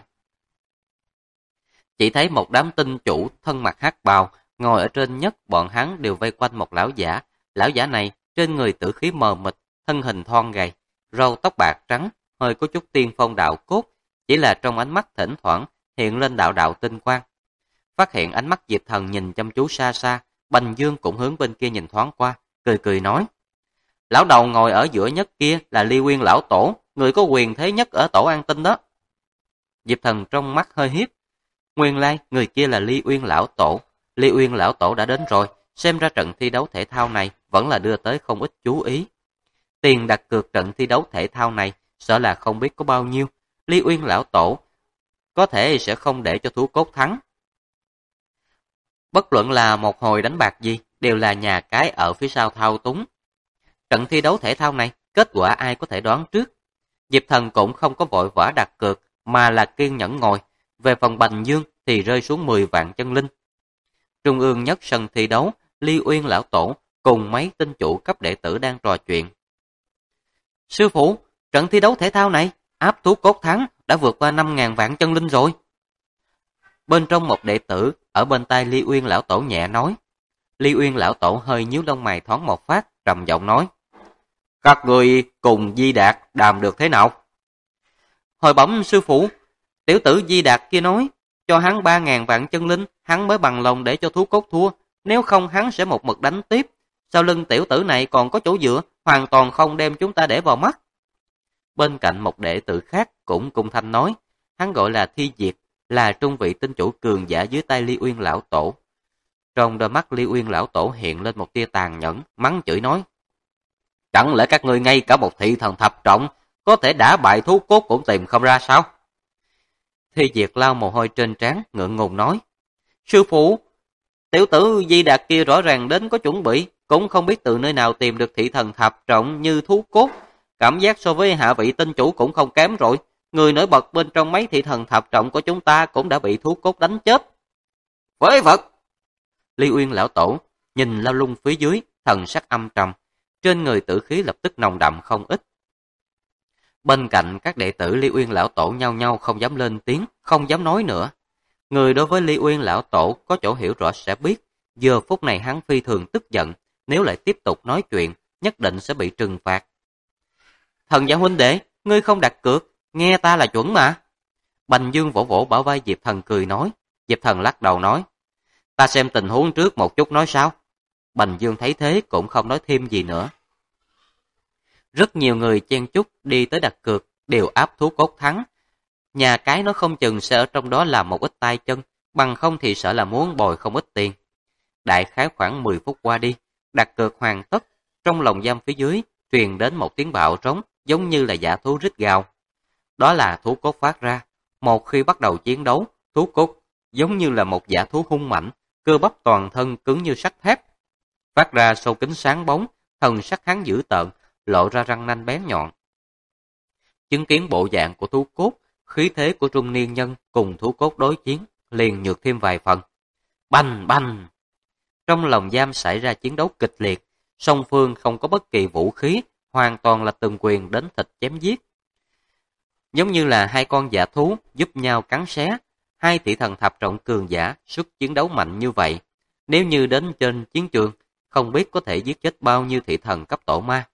Chỉ thấy một đám tinh chủ thân mặc hắc bào, ngồi ở trên nhất, bọn hắn đều vây quanh một lão giả. Lão giả này trên người tử khí mờ mịt, thân hình thon gầy, râu tóc bạc trắng, hơi có chút tiên phong đạo cốt, chỉ là trong ánh mắt thỉnh thoảng hiện lên đạo đạo tinh quang. Phát hiện ánh mắt Diệp Thần nhìn chăm chú xa xa, Bành Dương cũng hướng bên kia nhìn thoáng qua, cười nói. Lão đầu ngồi ở giữa nhất kia là Ly Uyên lão tổ, người có quyền thế nhất ở tổ An Tinh đó. Diệp Thần trong mắt hơi hiếp. Nguyên lai, người kia là Ly Uyên lão tổ. Ly Uyên lão tổ đã đến rồi, xem ra trận thi đấu thể thao này vẫn là đưa tới không ít chú ý. Tiền đặt cược trận thi đấu thể thao này sợ là không biết có bao nhiêu. Ly Uyên lão tổ có thể sẽ không để cho thú cốt thắng. Bất luận là một hồi đánh bạc gì, đều là nhà cái ở phía sau thao túng. Trận thi đấu thể thao này, kết quả ai có thể đoán trước. Diệp Thần cũng không có vội vã đặt cược, mà là kiên nhẫn ngồi. Về phần Bành Dương thì rơi xuống 10 vạn chân linh. Trung ương nhất sân thi đấu, Ly Uyên lão tổ cùng mấy tinh chủ cấp đệ tử đang trò chuyện. Sư phụ, trận thi đấu thể thao này, áp thú cốt thắng đã vượt qua 5.000 vạn chân linh rồi. Bên trong một đệ tử, ở bên tai Ly Uyên lão tổ nhẹ nói. Ly Uyên lão tổ hơi nhíu lông mày thoáng một phát, trầm giọng nói. Các người cùng Di Đạt đàm được thế nào? Hồi bẩm sư phụ, tiểu tử Di Đạt kia nói, cho hắn 3.000 vạn chân linh, hắn mới bằng lòng để cho thú cốt thua, nếu không hắn sẽ một mực đánh tiếp. Sau lưng tiểu tử này còn có chỗ dựa, hoàn toàn không đem chúng ta để vào mắt. Bên cạnh một đệ tử khác cũng cung thanh nói, hắn gọi là Thi Diệt, là trung vị tinh chủ cường giả dưới tay Ly Uyên lão tổ. Trong đôi mắt Ly Uyên lão tổ hiện lên một tia tàn nhẫn, mắng chửi nói: chẳng lẽ các ngươi ngay cả một thị thần thập trọng có thể đả bại thú cốt cũng tìm không ra sao? Thi Diệt lau mồ hôi trên trán, ngượng ngùng nói: sư phụ, tiểu tử Di Đạt kia rõ ràng đến có chuẩn bị, cũng không biết từ nơi nào tìm được thị thần thập trọng như thú cốt. Cảm giác so với hạ vị tinh chủ cũng không kém rồi. Người nổi bật bên trong mấy thị thần thập trọng của chúng ta cũng đã bị thú cốt đánh chết. Phế vật! Ly Uyên lão tổ nhìn lao lung phía dưới, thần sắc âm trầm, trên người tử khí lập tức nồng đậm không ít. Bên cạnh các đệ tử Ly Uyên lão tổ nhau nhau không dám lên tiếng, không dám nói nữa. Người đối với Ly Uyên lão tổ có chỗ hiểu rõ sẽ biết, giờ phút này hắn phi thường tức giận, nếu lại tiếp tục nói chuyện, nhất định sẽ bị trừng phạt. Thần giả huynh đệ, ngươi không đặt cược, nghe ta là chuẩn mà. Bành Dương vỗ vỗ bả vai Diệp Thần cười nói. Diệp Thần lắc đầu nói: ta xem tình huống trước một chút nói sao. Bành Dương thấy thế cũng không nói thêm gì nữa. Rất nhiều người chen chúc đi tới đặt cược, đều áp thú cốt thắng. Nhà cái nó không chừng sẽ ở trong đó làm một ít tay chân, bằng không thì sợ là muốn bồi không ít tiền. Đại khái khoảng 10 phút qua đi, đặt cược hoàn tất, trong lồng giam phía dưới truyền đến một tiếng bạo trống giống như là dã thú rít gào. Đó là thú cốt phát ra. Một khi bắt đầu chiến đấu, thú cốt giống như là một dã thú hung mạnh, cơ bắp toàn thân cứng như sắt thép. Phát ra sâu kính sáng bóng, thần sắc hắn dữ tợn, lộ ra răng nanh bén nhọn. Chứng kiến bộ dạng của thú cốt, khí thế của trung niên nhân cùng thú cốt đối chiến, liền nhược thêm vài phần. Bành bành! Trong lồng giam xảy ra chiến đấu kịch liệt, song phương không có bất kỳ vũ khí, hoàn toàn là từng quyền đến thịt chém giết. Giống như là hai con dã thú giúp nhau cắn xé, hai thị thần thập trọng cường giả sức chiến đấu mạnh như vậy. Nếu như đến trên chiến trường, không biết có thể giết chết bao nhiêu thị thần cấp tổ ma.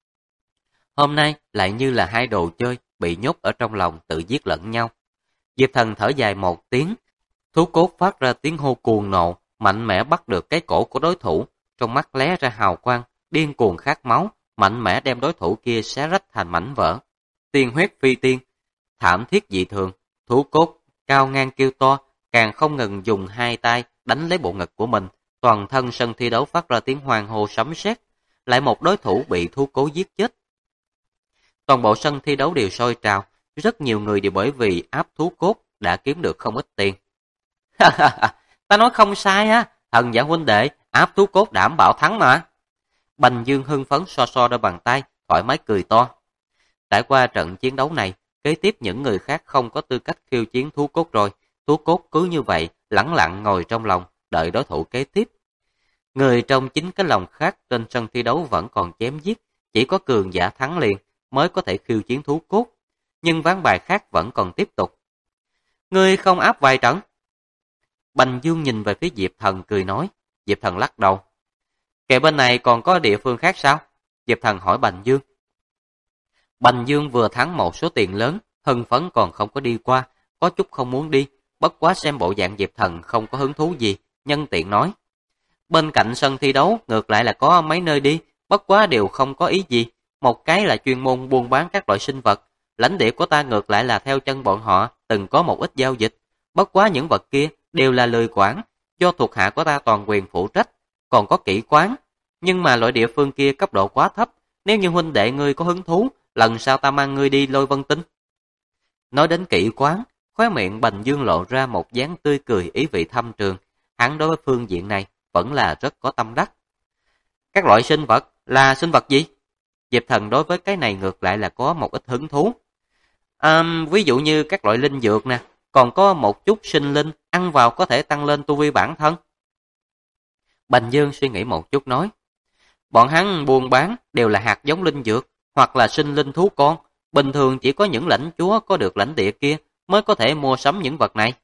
Hôm nay lại như là hai đồ chơi bị nhốt ở trong lòng tự giết lẫn nhau. Diệp Thần thở dài một tiếng, thú cốt phát ra tiếng hô cuồng nộ, mạnh mẽ bắt được cái cổ của đối thủ, trong mắt lóe ra hào quang, điên cuồng khát máu, mạnh mẽ đem đối thủ kia xé rách thành mảnh vỡ. Tiên huyết phi tiên, thảm thiết dị thường, thú cốt cao ngang kêu to, càng không ngừng dùng hai tay đánh lấy bộ ngực của mình, toàn thân sân thi đấu phát ra tiếng hoàng hô sấm sét, lại một đối thủ bị thú cố giết chết. Toàn bộ sân thi đấu đều sôi trào, rất nhiều người đều bởi vì áp thú cốt đã kiếm được không ít tiền. Ta nói không sai á, thần giả huynh đệ, áp thú cốt đảm bảo thắng mà. Bành Dương hưng phấn so so đôi bàn tay, thoải mái cười to. Trải qua trận chiến đấu này, kế tiếp những người khác không có tư cách khiêu chiến thú cốt rồi, thú cốt cứ như vậy, lẳng lặng ngồi trong lòng, đợi đối thủ kế tiếp. Người trong chính cái lòng khác trên sân thi đấu vẫn còn chém giết, chỉ có cường giả thắng liền mới có thể khiêu chiến thú cốt, nhưng ván bài khác vẫn còn tiếp tục. Ngươi không áp vài trận? Bành Dương nhìn về phía Diệp Thần cười nói. Diệp Thần lắc đầu. Kệ bên này còn có địa phương khác sao? Diệp Thần hỏi Bành Dương. Bành Dương vừa thắng một số tiền lớn, hưng phấn còn không có đi qua, có chút không muốn đi, bất quá xem bộ dạng Diệp Thần không có hứng thú gì, nhân tiện nói. Bên cạnh sân thi đấu ngược lại là có mấy nơi đi, bất quá đều không có ý gì. Một cái là chuyên môn buôn bán các loại sinh vật, lãnh địa của ta ngược lại là theo chân bọn họ từng có một ít giao dịch, bất quá những vật kia đều là lười quản, do thuộc hạ của ta toàn quyền phụ trách, còn có kỹ quán, nhưng mà loại địa phương kia cấp độ quá thấp, nếu như huynh đệ ngươi có hứng thú, lần sau ta mang ngươi đi Lôi Vân Tinh. Nói đến kỹ quán, khóe miệng Bành Dương lộ ra một dáng tươi cười ý vị thâm trường, hắn đối với phương diện này vẫn là rất có tâm đắc. Các loại sinh vật là sinh vật gì? Diệp Thần đối với cái này ngược lại là có một ít hứng thú. Ví dụ như các loại linh dược nè, còn có một chút sinh linh, ăn vào có thể tăng lên tu vi bản thân. Bành Dương suy nghĩ một chút nói, bọn hắn buôn bán đều là hạt giống linh dược, hoặc là sinh linh thú con, bình thường chỉ có những lãnh chúa có được lãnh địa kia mới có thể mua sắm những vật này.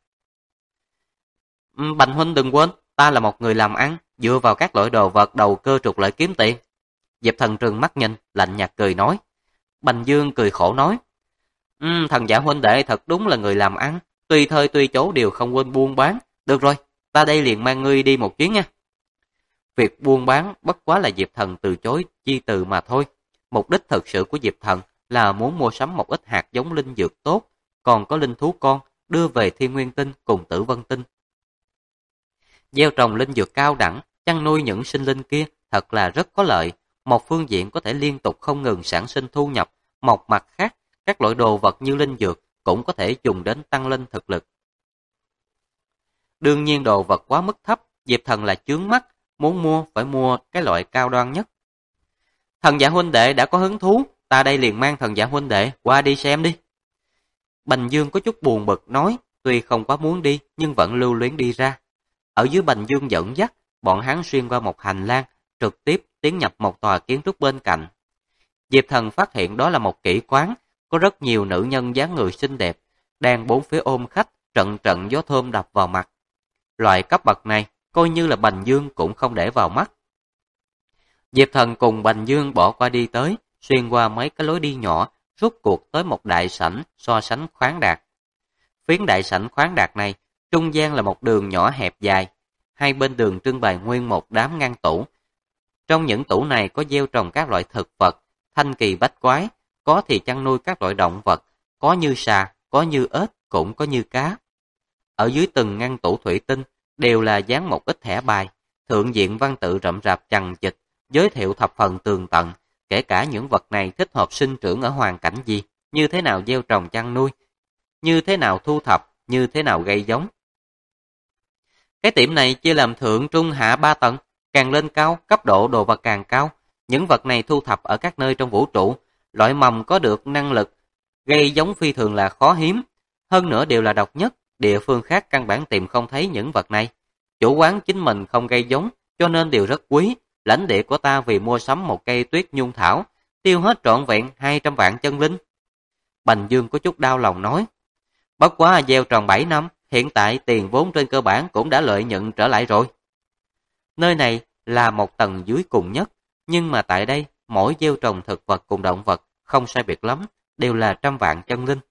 Bành huynh đừng quên, ta là một người làm ăn, dựa vào các loại đồ vật đầu cơ trục lợi kiếm tiền. Diệp Thần trừng mắt nhìn, lạnh nhạt cười nói. Bành Dương cười khổ nói, thần giả huynh đệ thật đúng là người làm ăn, tùy thời tùy chỗ đều không quên buôn bán. Được rồi, ta đây liền mang ngươi đi một chuyến nha. Việc buôn bán bất quá là Diệp Thần từ chối chi từ mà thôi. Mục đích thực sự của Diệp Thần là muốn mua sắm một ít hạt giống linh dược tốt, còn có linh thú con đưa về Thiên Nguyên Tinh cùng Tử Vân Tinh. Gieo trồng linh dược cao đẳng, chăn nuôi những sinh linh kia thật là rất có lợi. Một phương diện có thể liên tục không ngừng sản sinh thu nhập, một mặt khác, các loại đồ vật như linh dược cũng có thể dùng đến tăng lên thực lực. Đương nhiên đồ vật quá mức thấp, Diệp Thần là chướng mắt, muốn mua phải mua cái loại cao đoan nhất. Thần Dạ huynh đệ đã có hứng thú, ta đây liền mang Thần Dạ huynh đệ qua đi xem đi. Bành Dương có chút buồn bực nói, tuy không quá muốn đi nhưng vẫn lưu luyến đi ra. Ở dưới Bành Dương dẫn dắt, bọn hắn xuyên qua một hành lang, trực tiếp tiến nhập một tòa kiến trúc bên cạnh. Diệp Thần phát hiện đó là một kỹ quán, có rất nhiều nữ nhân dáng người xinh đẹp, đang bốn phía ôm khách, trận trận gió thơm đập vào mặt. Loại cấp bậc này, coi như là Bành Dương cũng không để vào mắt. Diệp Thần cùng Bành Dương bỏ qua đi tới, xuyên qua mấy cái lối đi nhỏ, rốt cuộc tới một đại sảnh so sánh khoáng đạt. Phiến đại sảnh khoáng đạt này, trung gian là một đường nhỏ hẹp dài, hai bên đường trưng bày nguyên một đám ngăn tủ. Trong những tủ này có gieo trồng các loại thực vật, thanh kỳ bách quái, có thì chăn nuôi các loại động vật, có như sà, có như ếch, cũng có như cá. Ở dưới từng ngăn tủ thủy tinh đều là dán một ít thẻ bài, thượng diện văn tự rậm rạp chằng chịt, giới thiệu thập phần tường tận, kể cả những vật này thích hợp sinh trưởng ở hoàn cảnh gì, như thế nào gieo trồng chăn nuôi, như thế nào thu thập, như thế nào gây giống. Cái tiệm này chia làm thượng, trung, hạ 3 tầng, càng lên cao, cấp độ đồ vật càng cao. Những vật này thu thập ở các nơi trong vũ trụ, loại mầm có được năng lực gây giống phi thường là khó hiếm, hơn nữa đều là độc nhất, địa phương khác căn bản tìm không thấy những vật này. Chủ quán chính mình không gây giống, cho nên đều rất quý. Lãnh địa của ta vì mua sắm một cây tuyết nhung thảo, tiêu hết trọn vẹn 200 vạn chân linh. Bành Dương có chút đau lòng nói, bất quá gieo trồng 7 năm, hiện tại tiền vốn trên cơ bản cũng đã lợi nhuận trở lại rồi. Nơi này là một tầng dưới cùng nhất, nhưng mà tại đây mỗi gieo trồng thực vật cùng động vật không sai biệt lắm, đều là trăm vạn chân linh.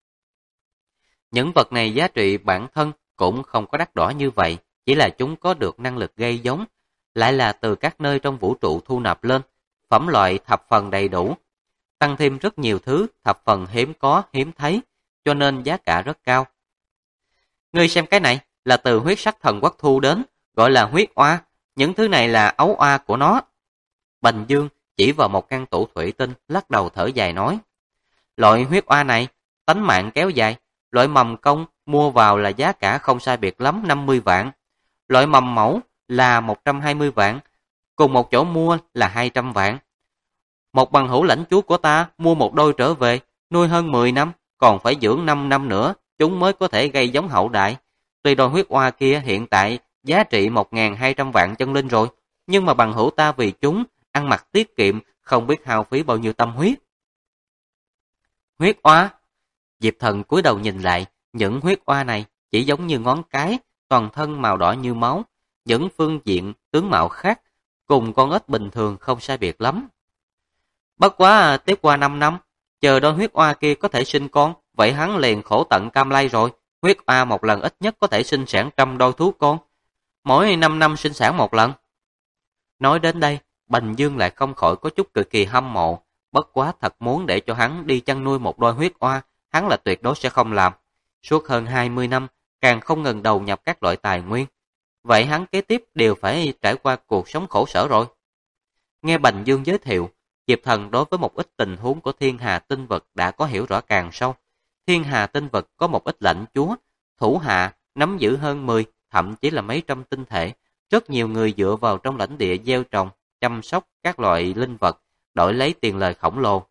Những vật này giá trị bản thân cũng không có đắt đỏ như vậy, chỉ là chúng có được năng lực gây giống, lại là từ các nơi trong vũ trụ thu nạp lên, phẩm loại thập phần đầy đủ, tăng thêm rất nhiều thứ thập phần hiếm có, hiếm thấy, cho nên giá cả rất cao. Ngươi xem cái này, là từ huyết sắc thần quốc thu đến, gọi là huyết oa, những thứ này là ấu oa của nó. Bành Dương chỉ vào một căn tủ thủy tinh, lắc đầu thở dài nói, loại huyết oa này, tánh mạng kéo dài, loại mầm công mua vào là giá cả không sai biệt lắm 50 vạn, loại mầm mẫu là 120 vạn, cùng một chỗ mua là 200 vạn. Một bằng hữu lãnh chúa của ta mua một đôi trở về, nuôi hơn 10 năm, còn phải dưỡng 5 năm nữa, chúng mới có thể gây giống hậu đại. Tuy đôi huyết oa kia hiện tại giá trị 1.200 vạn chân linh rồi, nhưng mà bằng hữu ta vì chúng ăn mặc tiết kiệm, không biết hao phí bao nhiêu tâm huyết. Huyết oa? Diệp Thần cúi đầu nhìn lại, những huyết oa này chỉ giống như ngón cái, toàn thân màu đỏ như máu, những phương diện tướng mạo khác cùng con ếch bình thường không sai biệt lắm. Bất quá tiếp qua 5 năm, chờ đôi huyết oa kia có thể sinh con, vậy hắn liền khổ tận cam lai rồi. Huyết oa một lần ít nhất có thể sinh sản 100 đôi thú con, mỗi 5 năm sinh sản một lần. Nói đến đây, Bành Dương lại không khỏi có chút cực kỳ hâm mộ, bất quá thật muốn để cho hắn đi chăn nuôi một đôi huyết oa, hắn là tuyệt đối sẽ không làm. Suốt hơn 20 năm, càng không ngừng đầu nhập các loại tài nguyên. Vậy hắn kế tiếp đều phải trải qua cuộc sống khổ sở rồi. Nghe Bành Dương giới thiệu, Diệp Thần đối với một ít tình huống của thiên hà tinh vực đã có hiểu rõ càng sâu. Thiên hà tinh vực có một ít lãnh chúa, thủ hạ, nắm giữ hơn 10, thậm chí là mấy trăm tinh thể. Rất nhiều người dựa vào trong lãnh địa gieo trồng, chăm sóc các loại linh vật, đổi lấy tiền lời khổng lồ.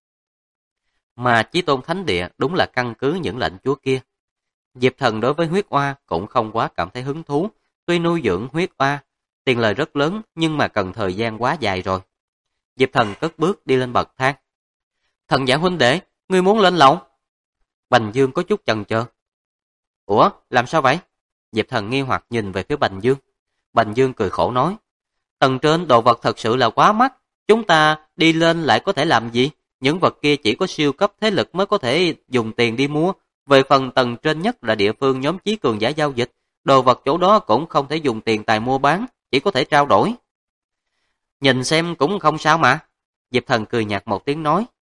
Mà Chí Tôn Thánh Địa đúng là căn cứ những lãnh chúa kia. Diệp Thần đối với huyết oa cũng không quá cảm thấy hứng thú, tuy nuôi dưỡng huyết oa, tiền lời rất lớn nhưng mà cần thời gian quá dài rồi. Diệp Thần cất bước đi lên bậc thang. Thần Giả huynh đệ, ngươi muốn lên lầu? Bành Dương có chút chần chờ. Ủa, làm sao vậy? Diệp Thần nghi hoặc nhìn về phía Bành Dương. Bành Dương cười khổ nói, tầng trên đồ vật thật sự là quá mắc, chúng ta đi lên lại có thể làm gì? Những vật kia chỉ có siêu cấp thế lực mới có thể dùng tiền đi mua. Về phần tầng trên nhất là địa phương nhóm chí cường giả giao dịch, đồ vật chỗ đó cũng không thể dùng tiền tài mua bán, chỉ có thể trao đổi. Nhìn xem cũng không sao mà. Diệp Thần cười nhạt một tiếng nói.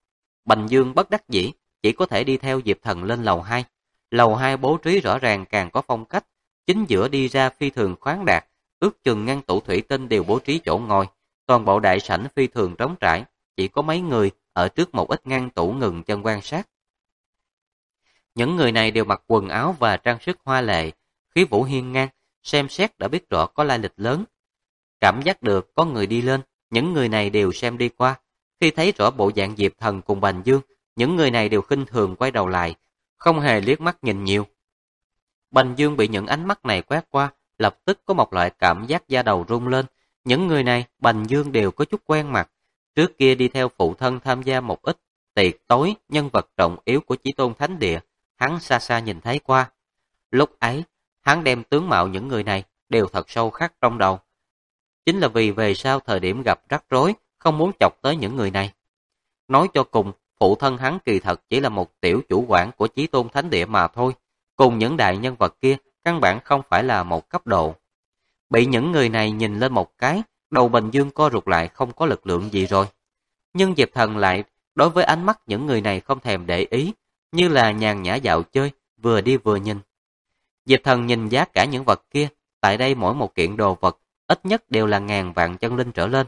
Bành Dương bất đắc dĩ, chỉ có thể đi theo Diệp Thần lên lầu 2. Lầu 2 bố trí rõ ràng càng có phong cách, chính giữa đi ra phi thường khoáng đạt, ước chừng ngăn tủ thủy tinh đều bố trí chỗ ngồi. Toàn bộ đại sảnh phi thường trống trải, chỉ có mấy người ở trước một ít ngăn tủ ngừng chân quan sát. Những người này đều mặc quần áo và trang sức hoa lệ, khí vũ hiên ngang, xem xét đã biết rõ có lai lịch lớn. Cảm giác được có người đi lên, những người này đều xem đi qua. Khi thấy rõ bộ dạng Diệp Thần cùng Bành Dương, những người này đều khinh thường quay đầu lại, không hề liếc mắt nhìn nhiều. Bành Dương bị những ánh mắt này quét qua, lập tức có một loại cảm giác da đầu rung lên. Những người này, Bành Dương đều có chút quen mặt. Trước kia đi theo phụ thân tham gia một ít tiệc tối nhân vật trọng yếu của Chí Tôn Thánh Địa, hắn xa xa nhìn thấy qua. Lúc ấy, hắn đem tướng mạo những người này đều thật sâu khắc trong đầu. Chính là vì về sau thời điểm gặp rắc rối, không muốn chọc tới những người này. Nói cho cùng, phụ thân hắn kỳ thật chỉ là một tiểu chủ quản của Chí Tôn Thánh Địa mà thôi. Cùng những đại nhân vật kia, căn bản không phải là một cấp độ. Bị những người này nhìn lên một cái, đầu Bành Dương co rụt lại không có lực lượng gì rồi. Nhưng Diệp Thần lại đối với ánh mắt những người này không thèm để ý, như là nhàn nhã dạo chơi, vừa đi vừa nhìn. Diệp Thần nhìn giá cả những vật kia, tại đây mỗi một kiện đồ vật, ít nhất đều là ngàn vạn chân linh trở lên.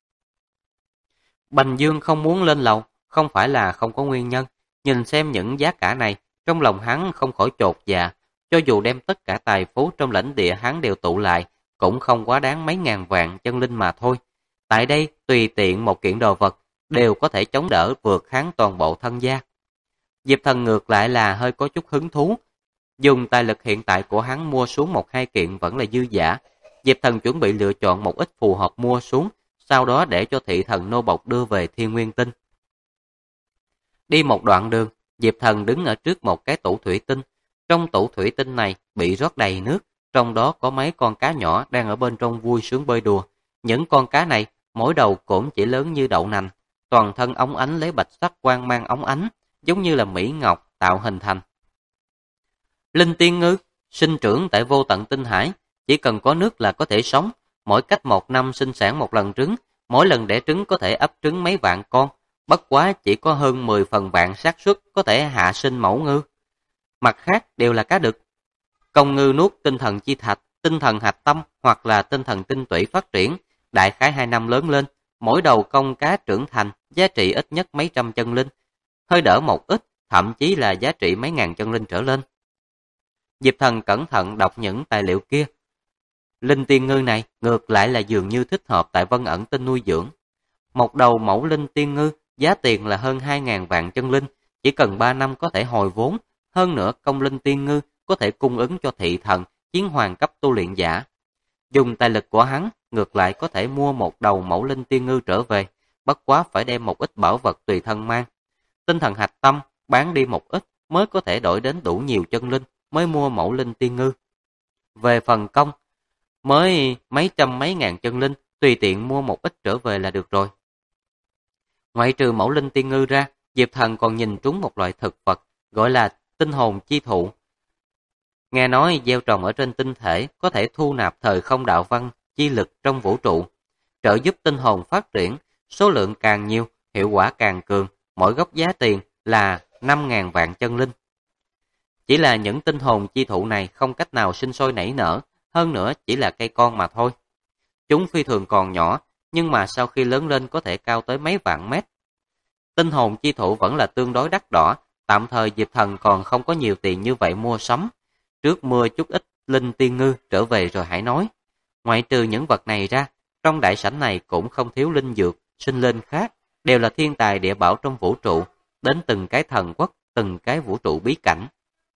Bành Dương không muốn lên lầu, không phải là không có nguyên nhân, nhìn xem những giá cả này, trong lòng hắn không khỏi chột dạ, cho dù đem tất cả tài phú trong lãnh địa hắn đều tụ lại, cũng không quá đáng mấy ngàn vạn chân linh mà thôi. Tại đây, tùy tiện một kiện đồ vật, đều có thể chống đỡ vượt hắn toàn bộ thân gia. Diệp Thần ngược lại là hơi có chút hứng thú, dùng tài lực hiện tại của hắn mua xuống một hai kiện vẫn là dư giả. Diệp Thần chuẩn bị lựa chọn một ít phù hợp mua xuống, sau đó để cho thị thần nô bộc đưa về Thiên Nguyên Tinh. Đi một đoạn đường, Diệp Thần đứng ở trước một cái tủ thủy tinh. Trong tủ thủy tinh này bị rót đầy nước, trong đó có mấy con cá nhỏ đang ở bên trong vui sướng bơi đùa. Những con cá này, mỗi đầu cũng chỉ lớn như đậu nành, toàn thân óng ánh lấy bạch sắc quang mang óng ánh, giống như là mỹ ngọc tạo hình thành. Linh tiên ngư, sinh trưởng tại vô tận tinh hải, chỉ cần có nước là có thể sống, mỗi cách 1 năm sinh sản một lần trứng, mỗi lần đẻ trứng có thể ấp trứng mấy vạn con, bất quá chỉ có hơn 10 phần vạn xác suất có thể hạ sinh mẫu ngư. Mặt khác đều là cá đực. Công ngư nuốt tinh thần chi thạch, tinh thần hạch tâm hoặc là tinh thần tinh tủy phát triển, đại khái 2 năm lớn lên, mỗi đầu công cá trưởng thành, giá trị ít nhất mấy trăm chân linh, hơi đỡ một ít, thậm chí là giá trị mấy ngàn chân linh trở lên. Diệp Thần cẩn thận đọc những tài liệu kia. Linh tiên ngư này ngược lại là dường như thích hợp tại Vân Ẩn Tinh nuôi dưỡng. Một đầu mẫu linh tiên ngư, giá tiền là hơn 2.000 vạn chân linh, chỉ cần 3 năm có thể hồi vốn, hơn nữa công linh tiên ngư có thể cung ứng cho thị thần, chiến hoàng cấp tu luyện giả. Dùng tài lực của hắn, ngược lại có thể mua một đầu mẫu linh tiên ngư trở về, bất quá phải đem một ít bảo vật tùy thân mang. Tinh thần hạch tâm, bán đi một ít mới có thể đổi đến đủ nhiều chân linh, mới mua mẫu linh tiên ngư. Về phần công, mới mấy trăm mấy ngàn chân linh, tùy tiện mua một ít trở về là được rồi. Ngoại trừ mẫu linh tiên ngư ra, Diệp Thần còn nhìn trúng một loại thực vật, gọi là tinh hồn chi thụ. Nghe nói gieo trồng ở trên tinh thể có thể thu nạp thời không đạo văn, chi lực trong vũ trụ, trợ giúp tinh hồn phát triển, số lượng càng nhiều, hiệu quả càng cường, mỗi gốc giá tiền là 5.000 vạn chân linh. Chỉ là những tinh hồn chi thụ này không cách nào sinh sôi nảy nở, hơn nữa chỉ là cây con mà thôi. Chúng phi thường còn nhỏ, nhưng mà sau khi lớn lên có thể cao tới mấy vạn mét. Tinh hồn chi thụ vẫn là tương đối đắt đỏ, tạm thời Diệp Thần còn không có nhiều tiền như vậy mua sắm. Trước mua chút ít linh tiên ngư trở về rồi hãy nói. Ngoại trừ những vật này ra, trong đại sảnh này cũng không thiếu linh dược, sinh linh khác, đều là thiên tài địa bảo trong vũ trụ, đến từng cái thần quốc, từng cái vũ trụ bí cảnh.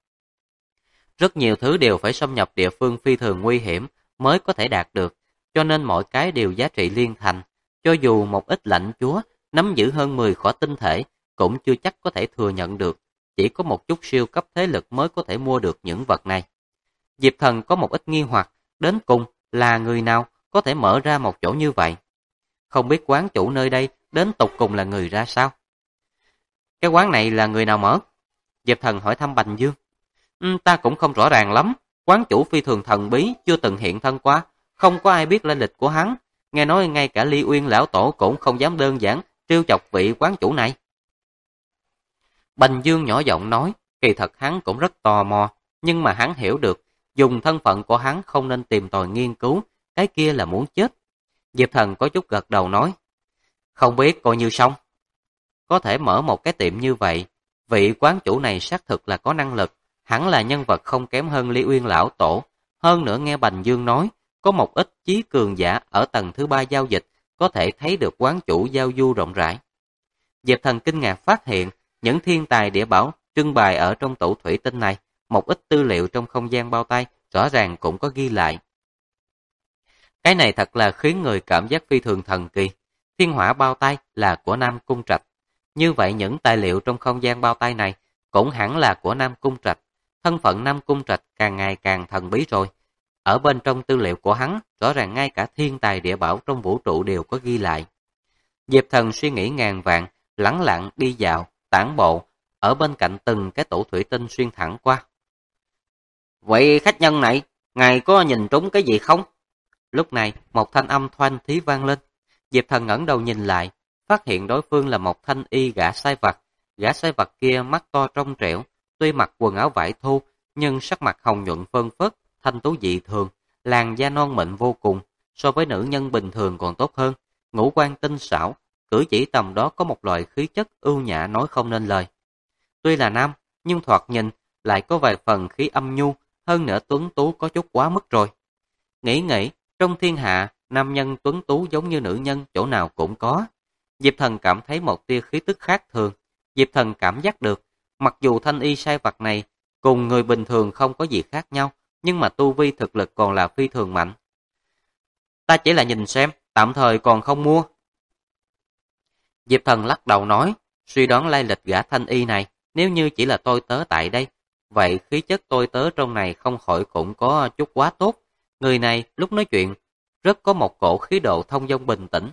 Rất nhiều thứ đều phải xâm nhập địa phương phi thường nguy hiểm mới có thể đạt được, cho nên mọi cái đều giá trị liên thành. Cho dù một ít lãnh chúa nắm giữ hơn 10 khỏa tinh thể, cũng chưa chắc có thể thừa nhận được. Chỉ có một chút siêu cấp thế lực mới có thể mua được những vật này. Diệp Thần có một ít nghi hoặc, đến cùng là người nào có thể mở ra một chỗ như vậy. Không biết quán chủ nơi đây đến tục cùng là người ra sao? Cái quán này là người nào mở? Diệp Thần hỏi thăm Bành Dương. Ta cũng không rõ ràng lắm, quán chủ phi thường thần bí, chưa từng hiện thân qua, không có ai biết lai lịch của hắn. Nghe nói ngay cả Ly Uyên lão tổ cũng không dám đơn giản trêu chọc vị quán chủ này. Bành Dương nhỏ giọng nói, kỳ thật hắn cũng rất tò mò, nhưng mà hắn hiểu được, dùng thân phận của hắn không nên tìm tòi nghiên cứu, cái kia là muốn chết. Diệp Thần có chút gật đầu nói, không biết coi như xong. Có thể mở một cái tiệm như vậy, vị quán chủ này xác thực là có năng lực, hẳn là nhân vật không kém hơn Lý Uyên lão tổ. Hơn nữa nghe Bành Dương nói, có một ít chí cường giả ở tầng thứ 3 giao dịch, có thể thấy được quán chủ giao du rộng rãi. Diệp Thần kinh ngạc phát hiện, những thiên tài địa bảo trưng bày ở trong tủ thủy tinh này, một ít tư liệu trong không gian bao tay, rõ ràng cũng có ghi lại. Cái này thật là khiến người cảm giác phi thường thần kỳ. Thiên hỏa bao tay là của Nam Cung Trạch. Như vậy những tài liệu trong không gian bao tay này cũng hẳn là của Nam Cung Trạch. Thân phận Nam Cung Trạch càng ngày càng thần bí rồi. Ở bên trong tư liệu của hắn, rõ ràng ngay cả thiên tài địa bảo trong vũ trụ đều có ghi lại. Diệp Thần suy nghĩ ngàn vạn, lẳng lặng đi dạo, tản bộ, ở bên cạnh từng cái tủ thủy tinh xuyên thẳng qua. Vậy khách nhân này, ngài có nhìn trúng cái gì không? Lúc này, một thanh âm thoanh thí vang lên. Diệp Thần ngẩng đầu nhìn lại, phát hiện đối phương là một thanh y gã sai vặt. Gã sai vặt kia mắt to trong trẻo, tuy mặc quần áo vải thô, nhưng sắc mặt hồng nhuận phơn phớt, thanh tú dị thường, làn da non mịn vô cùng, so với nữ nhân bình thường còn tốt hơn, ngũ quan tinh xảo, cử chỉ tầm đó có một loại khí chất ưu nhã nói không nên lời. Tuy là nam, nhưng thoạt nhìn lại có vài phần khí âm nhu, hơn nữa tuấn tú có chút quá mức rồi. Nghĩ, trong thiên hạ, nam nhân tuấn tú giống như nữ nhân chỗ nào cũng có. Diệp Thần cảm thấy một tia khí tức khác thường. Diệp Thần cảm giác được, mặc dù thanh y sai vặt này cùng người bình thường không có gì khác nhau, nhưng mà tu vi thực lực còn là phi thường mạnh. Ta chỉ là nhìn xem, tạm thời còn không mua. Diệp Thần lắc đầu nói, suy đoán lai lịch gã thanh y này, nếu như chỉ là tôi tớ tại đây, vậy khí chất tôi tớ trong này không khỏi cũng có chút quá tốt. Người này lúc nói chuyện, rất có một cổ khí độ thông dong bình tĩnh.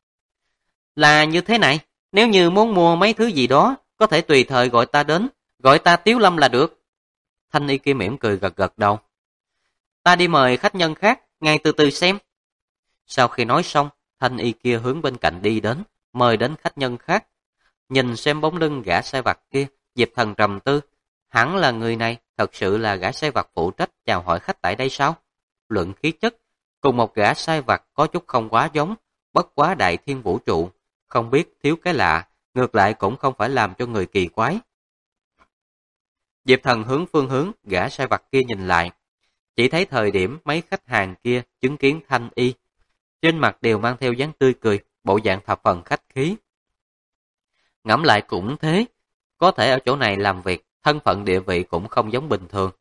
Là như thế này, nếu như muốn mua mấy thứ gì đó, có thể tùy thời gọi ta đến, gọi ta Tiếu Lâm là được. Thanh y kia mỉm cười gật gật đầu. Ta đi mời khách nhân khác, ngài từ từ xem. Sau khi nói xong, thanh y kia hướng bên cạnh đi đến, mời đến khách nhân khác. Nhìn xem bóng lưng gã sai vặt kia, Diệp Thần trầm tư. Hẳn là người này thật sự là gã sai vặt phụ trách chào hỏi khách tại đây sao? Luận khí chất, cùng một gã sai vặt có chút không quá giống, bất quá đại thiên vũ trụ, không biết thiếu cái lạ, ngược lại cũng không phải làm cho người kỳ quái. Diệp Thần hướng phương hướng gã sai vặt kia nhìn lại, chỉ thấy thời điểm mấy khách hàng kia chứng kiến thanh y, trên mặt đều mang theo dáng tươi cười, bộ dạng thập phần khách khí. Ngẫm lại cũng thế, có thể ở chỗ này làm việc, thân phận địa vị cũng không giống bình thường.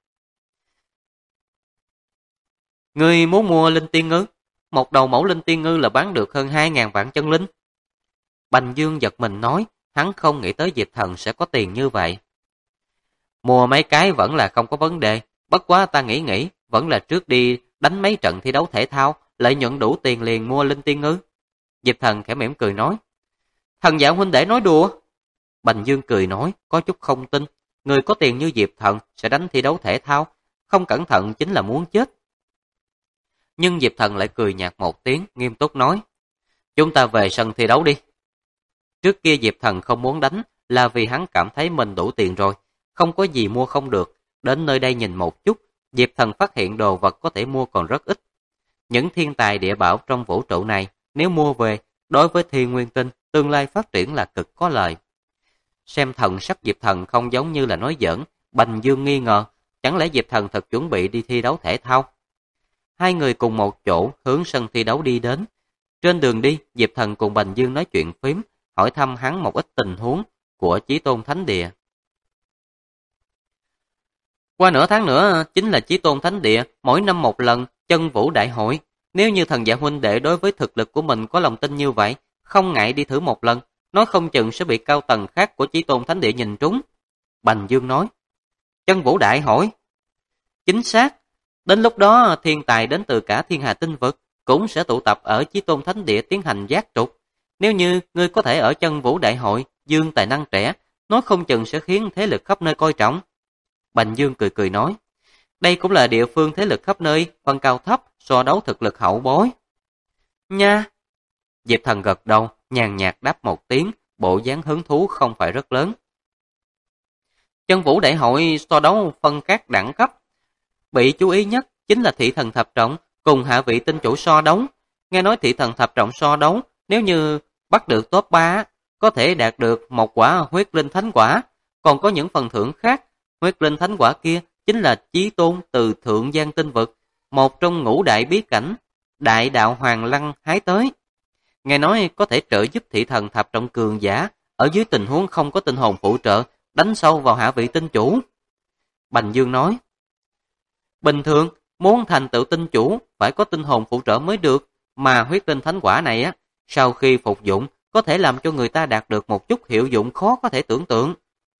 Ngươi muốn mua linh tiên ngư? Một đầu mẫu linh tiên ngư là bán được hơn 2.000 vạn chân linh. Bành Dương giật mình nói, hắn không nghĩ tới Diệp Thần sẽ có tiền như vậy. Mua mấy cái vẫn là không có vấn đề, bất quá ta nghĩ, vẫn là trước đi đánh mấy trận thi đấu thể thao, lợi nhuận đủ tiền liền mua linh tiên ngư. Diệp Thần khẽ mỉm cười nói, thần dạ huynh đệ nói đùa. Bành Dương cười nói, có chút không tin, người có tiền như Diệp Thần sẽ đánh thi đấu thể thao, không cẩn thận chính là muốn chết. Nhưng Diệp Thần lại cười nhạt một tiếng, nghiêm túc nói, chúng ta về sân thi đấu đi. Trước kia Diệp Thần không muốn đánh là vì hắn cảm thấy mình đủ tiền rồi, không có gì mua không được. Đến nơi đây nhìn một chút, Diệp Thần phát hiện đồ vật có thể mua còn rất ít. Những thiên tài địa bảo trong vũ trụ này, nếu mua về, đối với Thiên Nguyên Tinh, tương lai phát triển là cực có lợi. Xem thần sắc Diệp Thần không giống như là nói giỡn, Bành Dương nghi ngờ, chẳng lẽ Diệp Thần thật chuẩn bị đi thi đấu thể thao? Hai người cùng một chỗ hướng sân thi đấu đi đến. Trên đường đi, Diệp Thần cùng Bành Dương nói chuyện phím, hỏi thăm hắn một ít tình huống của Chí Tôn Thánh Địa. Qua nửa tháng nữa chính là Chí Tôn Thánh Địa, mỗi năm một lần chân vũ đại hội. Nếu như thần dạ huynh đệ đối với thực lực của mình có lòng tin như vậy, không ngại đi thử một lần, nói không chừng sẽ bị cao tầng khác của Chí Tôn Thánh Địa nhìn trúng. Bành Dương nói, chân vũ đại hội? Chính xác, đến lúc đó thiên tài đến từ cả thiên hà tinh vực cũng sẽ tụ tập ở Chí Tôn Thánh Địa tiến hành giác trục. Nếu như ngươi có thể ở chân vũ đại hội dương tài năng trẻ, nói không chừng sẽ khiến thế lực khắp nơi coi trọng. Bành Dương cười cười nói, đây cũng là địa phương thế lực khắp nơi, phân cao thấp, so đấu thực lực hậu bối. Nha! Diệp Thần gật đầu, nhàn nhạt đáp một tiếng, bộ dáng hứng thú không phải rất lớn. Chân vũ đại hội so đấu phân các đẳng cấp. Bị chú ý nhất chính là thị thần thập trọng cùng hạ vị tinh chủ so đấu. Nghe nói thị thần thập trọng so đấu, nếu như bắt được top 3, có thể đạt được một quả huyết linh thánh quả. Còn có những phần thưởng khác, huyết linh thánh quả kia chính là chí tôn từ thượng giang tinh vực, một trong ngũ đại bí cảnh, đại đạo hoàng lăng hái tới. Nghe nói có thể trợ giúp thị thần thập trọng cường giả, ở dưới tình huống không có tinh hồn phụ trợ, đánh sâu vào hạ vị tinh chủ. Bành Dương nói, bình thường, muốn thành tựu tinh chủ, phải có tinh hồn phụ trợ mới được, mà huyết linh thánh quả này á, sau khi phục dụng, có thể làm cho người ta đạt được một chút hiệu dụng khó có thể tưởng tượng.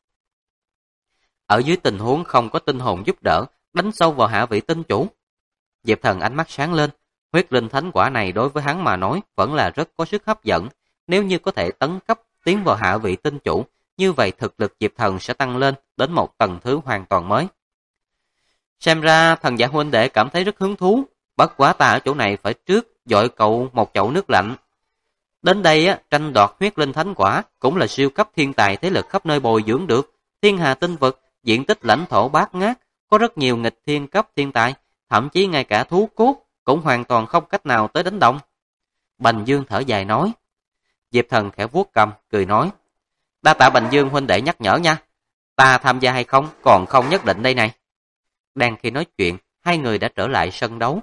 Ở dưới tình huống không có tinh hồn giúp đỡ, đánh sâu vào hạ vị tinh chủ. Diệp Thần ánh mắt sáng lên, huyết linh thánh quả này đối với hắn mà nói vẫn là rất có sức hấp dẫn. Nếu như có thể tấn cấp tiến vào hạ vị tinh chủ, như vậy thực lực Diệp Thần sẽ tăng lên đến một tầng thứ hoàn toàn mới. Xem ra thần giả huynh đệ cảm thấy rất hứng thú, bất quá ta ở chỗ này phải trước dội cậu một chậu nước lạnh. Đến đây á, tranh đoạt huyết linh thánh quả cũng là siêu cấp thiên tài thế lực khắp nơi bồi dưỡng được. Thiên hà tinh vực, diện tích lãnh thổ bát ngát, có rất nhiều nghịch thiên cấp thiên tài, thậm chí ngay cả thú cốt cũng hoàn toàn không cách nào tới đánh động. Bành Dương thở dài nói. Diệp Thần khẽ vuốt cầm, cười nói, đa tạ Bành Dương huynh đệ nhắc nhở nha, ta tham gia hay không còn không nhất định đây này. Đang khi nói chuyện, hai người đã trở lại sân đấu.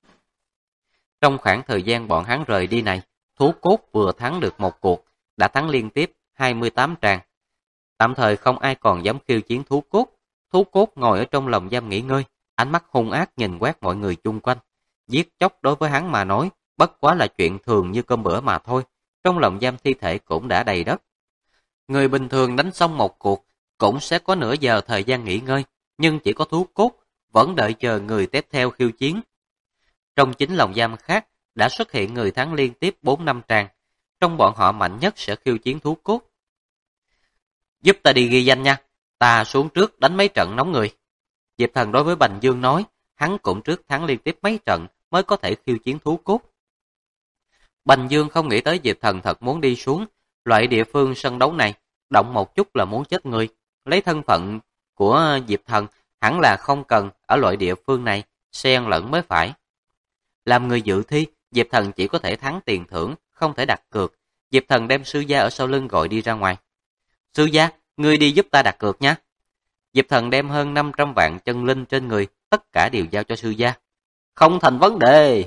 Trong khoảng thời gian bọn hắn rời đi này, thú cốt vừa thắng được một cuộc, đã thắng liên tiếp 28 tràng. Tạm thời không ai còn dám khiêu chiến thú cốt. Thú cốt ngồi ở trong lồng giam nghỉ ngơi, ánh mắt hung ác nhìn quét mọi người chung quanh. Giết chóc đối với hắn mà nói, bất quá là chuyện thường như cơm bữa mà thôi. Trong lồng giam thi thể cũng đã đầy đất. Người bình thường đánh xong một cuộc, cũng sẽ có nửa giờ thời gian nghỉ ngơi, nhưng chỉ có thú cốt, vẫn đợi chờ người tiếp theo khiêu chiến. Trong chính lồng giam khác, đã xuất hiện người thắng liên tiếp 4-5 tràng. Trong bọn họ mạnh nhất sẽ khiêu chiến thú cốt. Giúp ta đi ghi danh nha, ta xuống trước đánh mấy trận nóng người. Diệp Thần đối với Bành Dương nói, hắn cũng trước thắng liên tiếp mấy trận mới có thể khiêu chiến thú cốt. Bành Dương không nghĩ tới Diệp Thần thật muốn đi xuống, loại địa phương sân đấu này, động một chút là muốn chết người. Lấy thân phận của Diệp Thần, hẳn là không cần ở loại địa phương này, xen lẫn mới phải. Làm người dự thi, Diệp Thần chỉ có thể thắng tiền thưởng, không thể đặt cược. Diệp Thần đem sư gia ở sau lưng gọi đi ra ngoài. Sư gia, ngươi đi giúp ta đặt cược nhé. Diệp Thần đem hơn 500 vạn chân linh trên người, tất cả đều giao cho sư gia. Không thành vấn đề.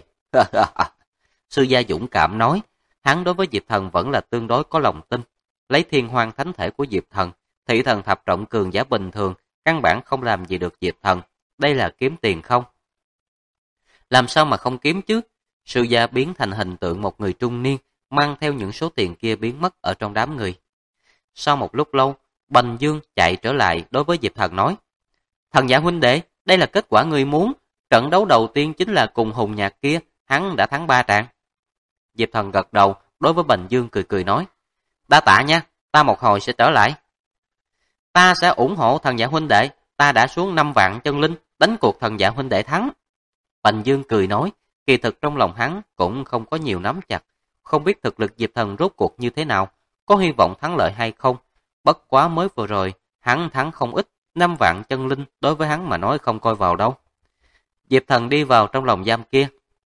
Sư gia dũng cảm nói, hắn đối với Diệp Thần vẫn là tương đối có lòng tin. Lấy thiên hoang thánh thể của Diệp Thần, thị thần thập trọng cường giả bình thường, căn bản không làm gì được Diệp Thần. Đây là kiếm tiền không? Làm sao mà không kiếm chứ? Sư gia biến thành hình tượng một người trung niên, mang theo những số tiền kia biến mất ở trong đám người. Sau một lúc lâu, Bành Dương chạy trở lại đối với Diệp Thần nói, thần giả huynh đệ, đây là kết quả người muốn. Trận đấu đầu tiên chính là cùng Hùng Nhạc kia, hắn đã thắng 3 trận. Diệp Thần gật đầu, đối với Bành Dương cười cười nói, đa tạ nha, ta một hồi sẽ trở lại. Ta sẽ ủng hộ thần giả huynh đệ, ta đã xuống 5 vạn chân linh, đánh cuộc thần giả huynh đệ thắng. Bành Dương cười nói, kỳ thực trong lòng hắn cũng không có nhiều nắm chặt, không biết thực lực Diệp Thần rốt cuộc như thế nào, có hy vọng thắng lợi hay không. Bất quá mới vừa rồi, hắn thắng không ít, 5 vạn chân linh đối với hắn mà nói không coi vào đâu. Diệp Thần đi vào trong lồng giam kia.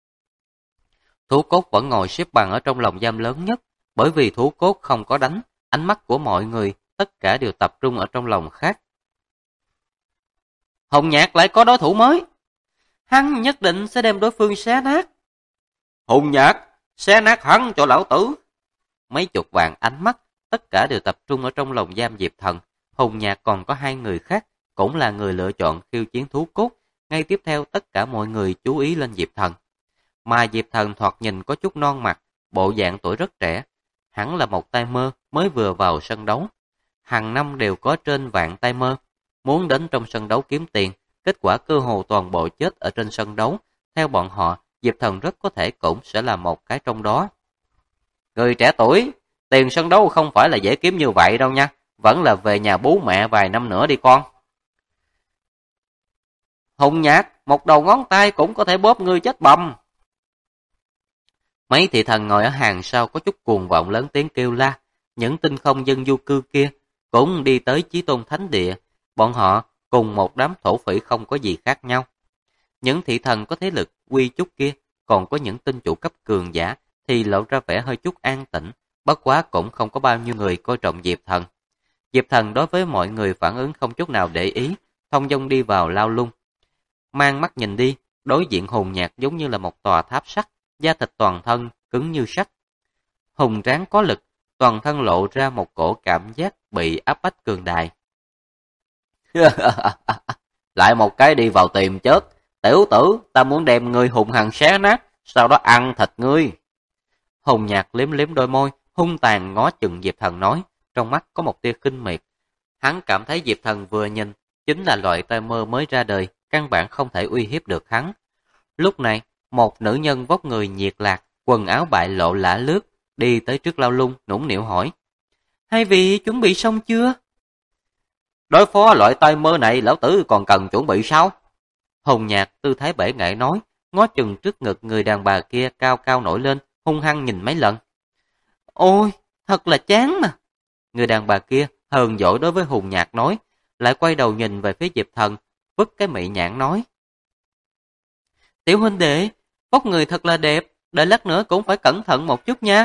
Thú cốt vẫn ngồi xếp bằng ở trong lồng giam lớn nhất, bởi vì thú cốt không có đánh, ánh mắt của mọi người tất cả đều tập trung ở trong lòng khác. Hồng Nhạc lại có đối thủ mới. Hắn nhất định sẽ đem đối phương xé nát. Hồng Nhạc, xé nát hắn cho lão tử. Mấy chục vạn ánh mắt, tất cả đều tập trung ở trong lồng giam Diệp Thần. Hồng Nhạc còn có 2 người khác, cũng là người lựa chọn khiêu chiến thú cốt. Ngay tiếp theo tất cả mọi người chú ý lên Diệp Thần. Mà Diệp Thần thoạt nhìn có chút non mặt, bộ dạng tuổi rất trẻ. Hẳn là một tay mơ mới vừa vào sân đấu. Hàng năm đều có trên vạn tay mơ. Muốn đến trong sân đấu kiếm tiền, kết quả cơ hồ toàn bộ chết ở trên sân đấu. Theo bọn họ, Diệp Thần rất có thể cũng sẽ là một cái trong đó. Người trẻ tuổi, tiền sân đấu không phải là dễ kiếm như vậy đâu nha. Vẫn là về nhà bố mẹ vài năm nữa đi con. Hùng Nhạc, một đầu ngón tay cũng có thể bóp ngươi chết bầm. Mấy thị thần ngồi ở hàng sau có chút cuồng vọng lớn tiếng kêu la. Những tinh không dân du cư kia cũng đi tới Chí Tôn Thánh Địa. Bọn họ cùng một đám thổ phỉ không có gì khác nhau. Những thị thần có thế lực quy chút kia, còn có những tinh chủ cấp cường giả thì lộ ra vẻ hơi chút an tĩnh, bất quá cũng không có bao nhiêu người coi trọng Diệp Thần. Diệp Thần đối với mọi người phản ứng không chút nào để ý, thông dong đi vào lao lung. Mang mắt nhìn đi, đối diện Hùng Nhạc giống như là một tòa tháp sắt, da thịt toàn thân cứng như sắt. Hùng tráng có lực, toàn thân lộ ra một cổ cảm giác bị áp bách cường đại. Lại một cái đi vào tìm chết. Tiểu tử, ta muốn đem ngươi hùng hằng xé nát, sau đó ăn thịt ngươi. Hùng Nhạc liếm liếm đôi môi, hung tàn ngó chừng Diệp Thần nói, trong mắt có một tia khinh miệt. Hắn cảm thấy Diệp Thần vừa nhìn, chính là loại tơ mơ mới ra đời, căn bản không thể uy hiếp được hắn. Lúc này, một nữ nhân vóc người nhiệt lạc, quần áo bại lộ lả lướt, đi tới trước lao lung, nũng nịu hỏi. Hai vị chuẩn bị xong chưa? Đối phó loại tai mơ này, lão tử còn cần chuẩn bị sao? Hùng Nhạc tư thái bể nghệ nói, ngó chừng trước ngực người đàn bà kia cao cao nổi lên, hung hăng nhìn mấy lần. Ôi, thật là chán mà. Người đàn bà kia hờn dỗi đối với Hùng Nhạc nói, lại quay đầu nhìn về phía Diệp Thần, vứt cái mị nhãn nói. Tiểu huynh đệ, vóc người thật là đẹp, đợi lát nữa cũng phải cẩn thận một chút nha.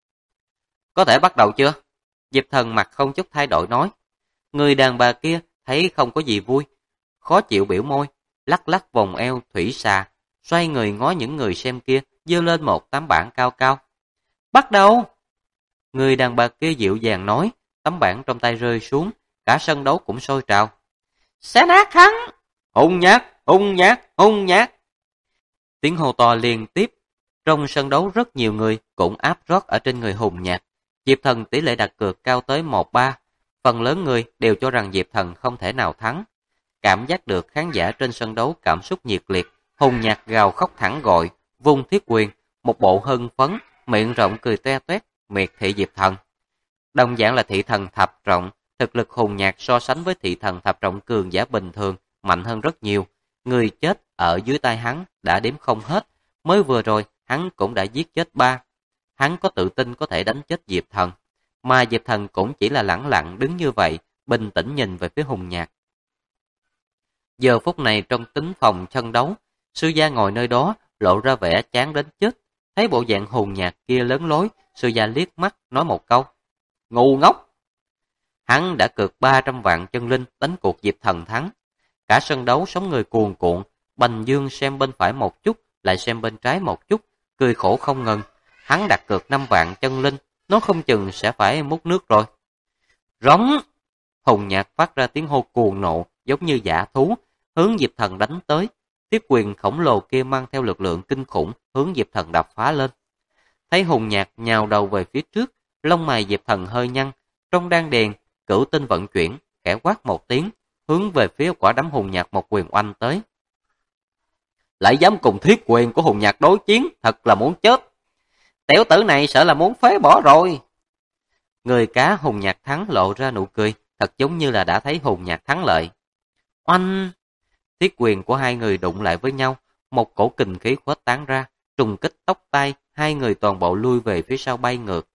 Có thể bắt đầu chưa? Diệp Thần mặt không chút thay đổi nói. Người đàn bà kia thấy không có gì vui, khó chịu biểu môi, lắc lắc vòng eo thủy xà, xoay người ngó những người xem kia, giơ lên một tấm bảng cao cao. Bắt đầu! Người đàn bà kia dịu dàng nói, tấm bảng trong tay rơi xuống, cả sân đấu cũng sôi trào. Xé nát hắn! Hung Nhạc! Hung Nhạc! Hung Nhạc! Tiếng hô to liên tiếp. Trong sân đấu rất nhiều người cũng áp rót ở trên người Hùng Nhạc. Diệp Thần tỷ lệ đặt cược cao tới 1-3. Phần lớn người đều cho rằng Diệp Thần không thể nào thắng. Cảm giác được khán giả trên sân đấu cảm xúc nhiệt liệt, Hùng Nhạc gào khóc thẳng gọi, vung thiết quyền, một bộ hưng phấn, miệng rộng cười toe toét, miệt thị Diệp Thần. Đồng dạng là thị thần thập trọng, thực lực Hùng Nhạc so sánh với thị thần thập trọng cường giả bình thường mạnh hơn rất nhiều. Người chết ở dưới tay hắn đã đếm không hết, mới vừa rồi hắn cũng đã giết chết 3. Hắn có tự tin có thể đánh chết Diệp Thần, mà Diệp Thần cũng chỉ là lẳng lặng đứng như vậy, bình tĩnh nhìn về phía Hùng Nhạc. Giờ phút này trong tính phòng sân đấu, sư gia ngồi nơi đó lộ ra vẻ chán đến chết. Thấy bộ dạng Hùng Nhạc kia lớn lối, sư gia liếc mắt nói một câu. Ngu ngốc! Hắn đã cược 300 vạn chân linh đánh cuộc Diệp Thần thắng. Cả sân đấu sóng người cuồn cuộn, Bành Dương xem bên phải một chút, lại xem bên trái một chút, cười khổ không ngừng. Hắn đặt cược 5 vạn chân linh, nó không chừng sẽ phải múc nước rồi. Rống! Hùng Nhạc phát ra tiếng hô cuồng nộ, giống như dã thú, hướng Diệp Thần đánh tới. Tiếp quyền khổng lồ kia mang theo lực lượng kinh khủng, hướng Diệp Thần đập phá lên. Thấy Hùng Nhạc nhào đầu về phía trước, lông mày Diệp Thần hơi nhăn, trong đan điền, cửu tinh vận chuyển, khẽ quát một tiếng, hướng về phía quả đấm Hùng Nhạc một quyền oanh tới. Lại dám cùng thiết quyền của Hùng Nhạc đối chiến, thật là muốn chết. Tiểu tử này sợ là muốn phế bỏ rồi. Người cá Hùng Nhạc thắng lộ ra nụ cười, thật giống như là đã thấy Hùng Nhạc thắng lợi. Oanh! Thiết quyền của hai người đụng lại với nhau, một cổ kình khí khuếch tán ra, trùng kích tóc tai, hai người toàn bộ lui về phía sau bay ngược.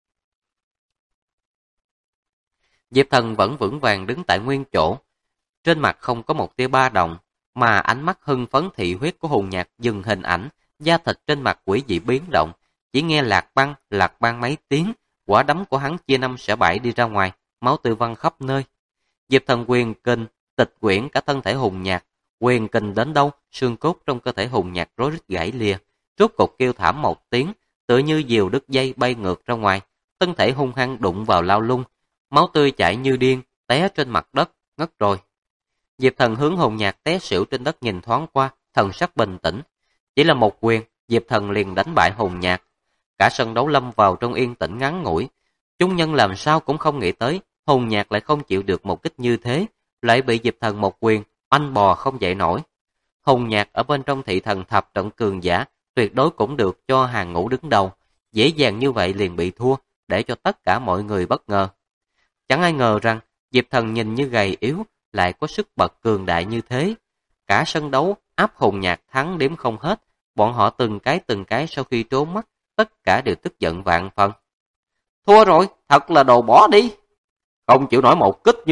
Diệp Thần vẫn vững vàng đứng tại nguyên chỗ, trên mặt không có một tia ba động, mà ánh mắt hưng phấn thị huyết của Hùng Nhạc dừng hình ảnh, da thịt trên mặt quỷ dị biến động, chỉ nghe lạc băng mấy tiếng, quả đấm của hắn chia 5/7 đi ra ngoài, máu tươi văng khắp nơi. Diệp Thần quyền kình tịch quyển cả thân thể Hùng Nhạc, quyền kình đến đâu, xương cốt trong cơ thể Hùng Nhạc rối rít gãy lìa, rốt cục kêu thảm một tiếng, tựa như diều đứt dây bay ngược ra ngoài, thân thể hung hăng đụng vào lao lung, máu tươi chảy như điên, té trên mặt đất, ngất rồi. Diệp Thần hướng Hùng Nhạc té xỉu trên đất nhìn thoáng qua, thần sắc bình tĩnh, chỉ là một quyền, Diệp Thần liền đánh bại Hùng Nhạc. Cả sân đấu lâm vào trong yên tĩnh ngắn ngủi, chúng nhân làm sao cũng không nghĩ tới, Hùng Nhạc lại không chịu được một kích như thế, lại bị Diệp Thần một quyền oanh bò không dậy nổi. Hùng Nhạc ở bên trong thị thần thập trọng cường giả, tuyệt đối cũng được cho hàng ngũ đứng đầu, dễ dàng như vậy liền bị thua, để cho tất cả mọi người bất ngờ. Chẳng ai ngờ rằng Diệp Thần nhìn như gầy yếu, lại có sức bật cường đại như thế. Cả sân đấu áp Hùng Nhạc thắng đếm không hết, bọn họ từng cái sau khi trốn mắt, tất cả đều tức giận vạn phần. Thua rồi, thật là đồ bỏ đi. Không chịu nổi một kích như vậy,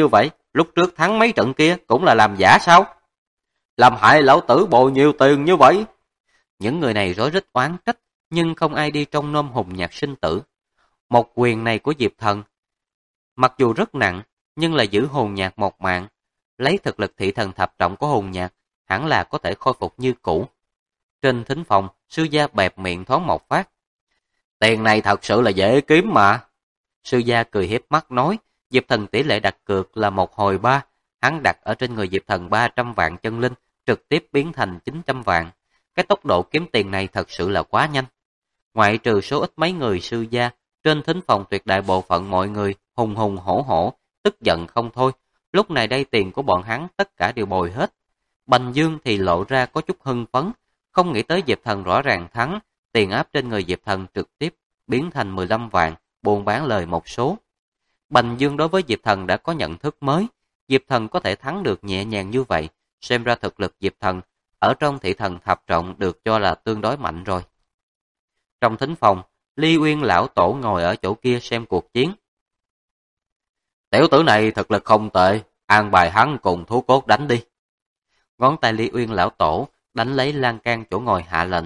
lúc trước thắng mấy trận kia cũng là làm giả sao? Làm hại lão tử bồi nhiều tiền như vậy. Những người này rối rít oán trách, nhưng không ai đi trong nom hùng nhạc sinh tử. Một quyền này của Diệp Thần, mặc dù rất nặng, nhưng là giữ hồn nhạc một mạng. Lấy thực lực thị thần thập trọng của hồn nhạc, hẳn là có thể khôi phục như cũ. Trên thính phòng, sư gia bẹp miệng thoáng một phát. Tiền này thật sự là dễ kiếm mà. Sư gia cười hiếp mắt nói, Diệp Thần tỷ lệ đặt cược là 1/3, hắn đặt ở trên người Diệp Thần 300 vạn chân linh, trực tiếp biến thành 900 vạn. Cái tốc độ kiếm tiền này thật sự là quá nhanh. Ngoại trừ số ít mấy người sư gia, trên thính phòng tuyệt đại bộ phận mọi người hùng hùng hổ hổ, tức giận không thôi. Lúc này đây tiền của bọn hắn tất cả đều bồi hết. Bành Dương thì lộ ra có chút hưng phấn, không nghĩ tới Diệp Thần rõ ràng thắng, tiền áp trên người Diệp Thần trực tiếp biến thành 15 vạn, buôn bán lời một số. Bành Dương đối với Diệp Thần đã có nhận thức mới, Diệp Thần có thể thắng được nhẹ nhàng như vậy, xem ra thực lực Diệp Thần ở trong thị thần thập trọng được cho là tương đối mạnh rồi. Trong thính phòng, Ly Uyên lão tổ ngồi ở chỗ kia xem cuộc chiến. Tiểu tử này thực lực không tệ, an bài hắn cùng thú cốt đánh đi. Ngón tay Ly Uyên lão tổ đánh lấy lan can chỗ ngồi hạ lệnh.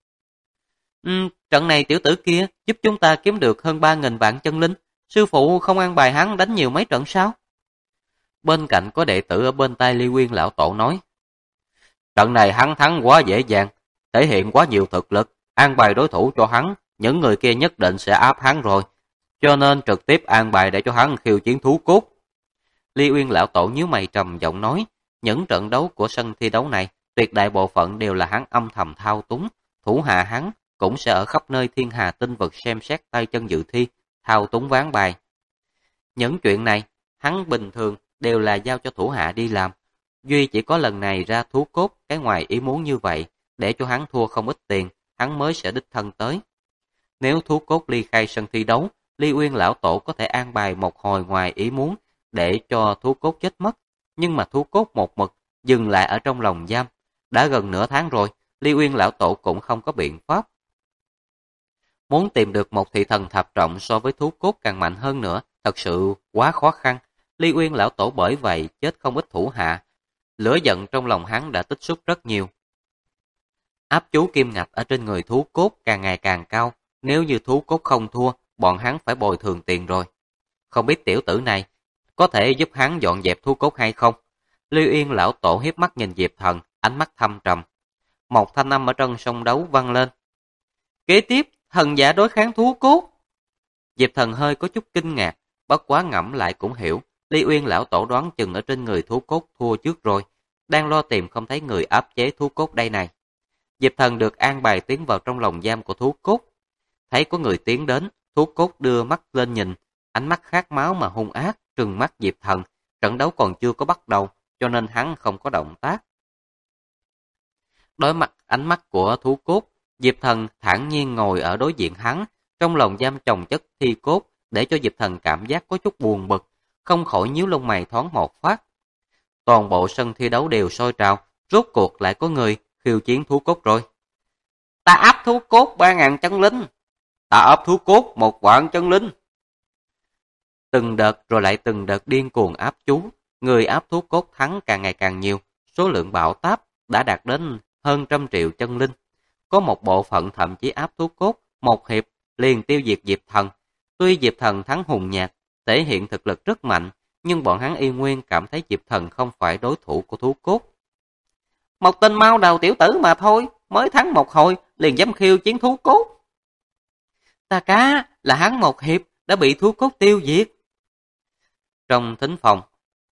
Trận này tiểu tử kia giúp chúng ta kiếm được hơn 3.000 vạn chân linh, sư phụ không an bài hắn đánh nhiều mấy trận sao? Bên cạnh có đệ tử ở bên tai Ly Uyên lão tổ nói. Trận này hắn thắng quá dễ dàng, thể hiện quá nhiều thực lực, an bài đối thủ cho hắn, những người kia nhất định sẽ áp hắn rồi, cho nên trực tiếp an bài để cho hắn khiêu chiến thú cốt. Ly Uyên lão tổ nhíu mày trầm giọng nói, những trận đấu của sân thi đấu này, tuyệt đại bộ phận đều là hắn âm thầm thao túng, thủ hạ hắn cũng sẽ ở khắp nơi thiên hà tinh vực xem xét tay chân dự thi, thao túng ván bài. Những chuyện này, hắn bình thường đều là giao cho thủ hạ đi làm. Duy chỉ có lần này ra thú cốt, cái ngoài ý muốn như vậy, để cho hắn thua không ít tiền, hắn mới sẽ đích thân tới. Nếu thú cốt ly khai sân thi đấu, Ly Uyên lão tổ có thể an bài một hồi ngoài ý muốn, để cho thú cốt chết mất. Nhưng mà thú cốt một mực dừng lại ở trong lồng giam. Đã gần nửa tháng rồi, Ly Uyên lão tổ cũng không có biện pháp. Muốn tìm được một thị thần thập trọng so với thú cốt càng mạnh hơn nữa, thật sự quá khó khăn. Ly Uyên lão tổ bởi vậy chết không ít thủ hạ. Lửa giận trong lòng hắn đã tích xúc rất nhiều. Áp chú kim ngạch ở trên người thú cốt càng ngày càng cao. Nếu như thú cốt không thua, bọn hắn phải bồi thường tiền rồi. Không biết tiểu tử này có thể giúp hắn dọn dẹp thú cốt hay không? Ly Uyên lão tổ hiếp mắt nhìn Diệp Thần, ánh mắt thâm trầm. Một thanh âm ở trong sông đấu vang lên. Kế tiếp, thần giả đối kháng thú cốt. Diệp Thần hơi có chút kinh ngạc, bất quá ngẫm lại cũng hiểu. Ly Uyên lão tổ đoán chừng ở trên người thú cốt thua trước rồi, đang lo tìm không thấy người áp chế thú cốt đây này. Diệp Thần được an bài tiến vào trong lồng giam của thú cốt. Thấy có người tiến đến, thú cốt đưa mắt lên nhìn, ánh mắt khát máu mà hung ác, trừng mắt Diệp Thần. Trận đấu còn chưa có bắt đầu, cho nên hắn không có động tác. Đối mặt ánh mắt của thú cốt, Diệp Thần thản nhiên ngồi ở đối diện hắn, trong lồng giam chồng chất thi cốt, để cho Diệp Thần cảm giác có chút buồn bực, không khỏi nhíu lông mày thoáng một phát. Toàn bộ sân thi đấu đều sôi trào, rốt cuộc lại có người khiêu chiến thú cốt rồi. Ta áp thú cốt 3.000 chân linh. Ta áp thú cốt 1 vạn chân linh. Từng đợt rồi lại từng đợt điên cuồng áp chú, người áp thú cốt thắng càng ngày càng nhiều, số lượng bão táp đã đạt đến hơn 100 triệu chân linh. Có một bộ phận thậm chí áp thú cốt, một hiệp liền tiêu diệt Diệp Thần. Tuy Diệp Thần thắng hùng nhạc, thể hiện thực lực rất mạnh, nhưng bọn hắn y nguyên cảm thấy Diệp Thần không phải đối thủ của thú cốt. Một tên mau đầu tiểu tử mà thôi, mới thắng một hồi, liền dám khiêu chiến thú cốt. Ta cá là hắn một hiệp, đã bị thú cốt tiêu diệt. Trong thính phòng,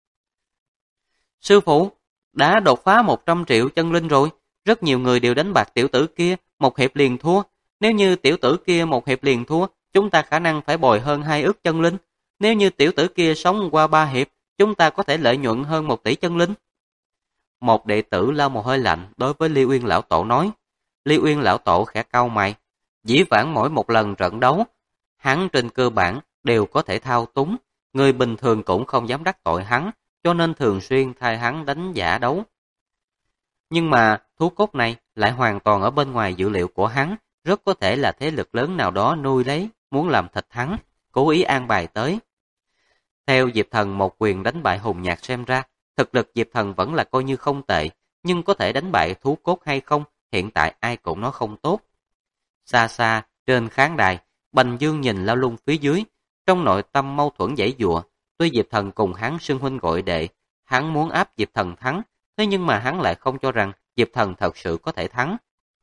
sư phụ, đã đột phá 100 triệu chân linh rồi, rất nhiều người đều đánh bạc tiểu tử kia, một hiệp liền thua. Nếu như tiểu tử kia một hiệp liền thua, chúng ta khả năng phải bồi hơn 2 ức chân linh. Nếu như tiểu tử kia sống qua 3 hiệp, chúng ta có thể lợi nhuận hơn 1 tỷ chân linh. Một đệ tử lau mồ hôi lạnh đối với Ly Uyên lão tổ nói. Ly Uyên lão tổ khẽ cau mày. Dĩ vãng mỗi một lần trận đấu, hắn trên cơ bản đều có thể thao túng. Người bình thường cũng không dám đắc tội hắn, cho nên thường xuyên thay hắn đánh giả đấu. Nhưng mà thú cốt này lại hoàn toàn ở bên ngoài dự liệu của hắn, rất có thể là thế lực lớn nào đó nuôi lấy, muốn làm thịt hắn, cố ý an bài tới. Theo Diệp Thần một quyền đánh bại Hùng Nhạc xem ra, thực lực Diệp Thần vẫn là coi như không tệ, nhưng có thể đánh bại thú cốt hay không, hiện tại ai cũng nói không tốt. Xa xa, trên khán đài, Bành Dương nhìn Lao Lung phía dưới, trong nội tâm mâu thuẫn giãy giụa. Tuy Diệp Thần cùng hắn xưng huynh gọi đệ, hắn muốn áp Diệp Thần thắng, thế nhưng mà hắn lại không cho rằng Diệp Thần thật sự có thể thắng.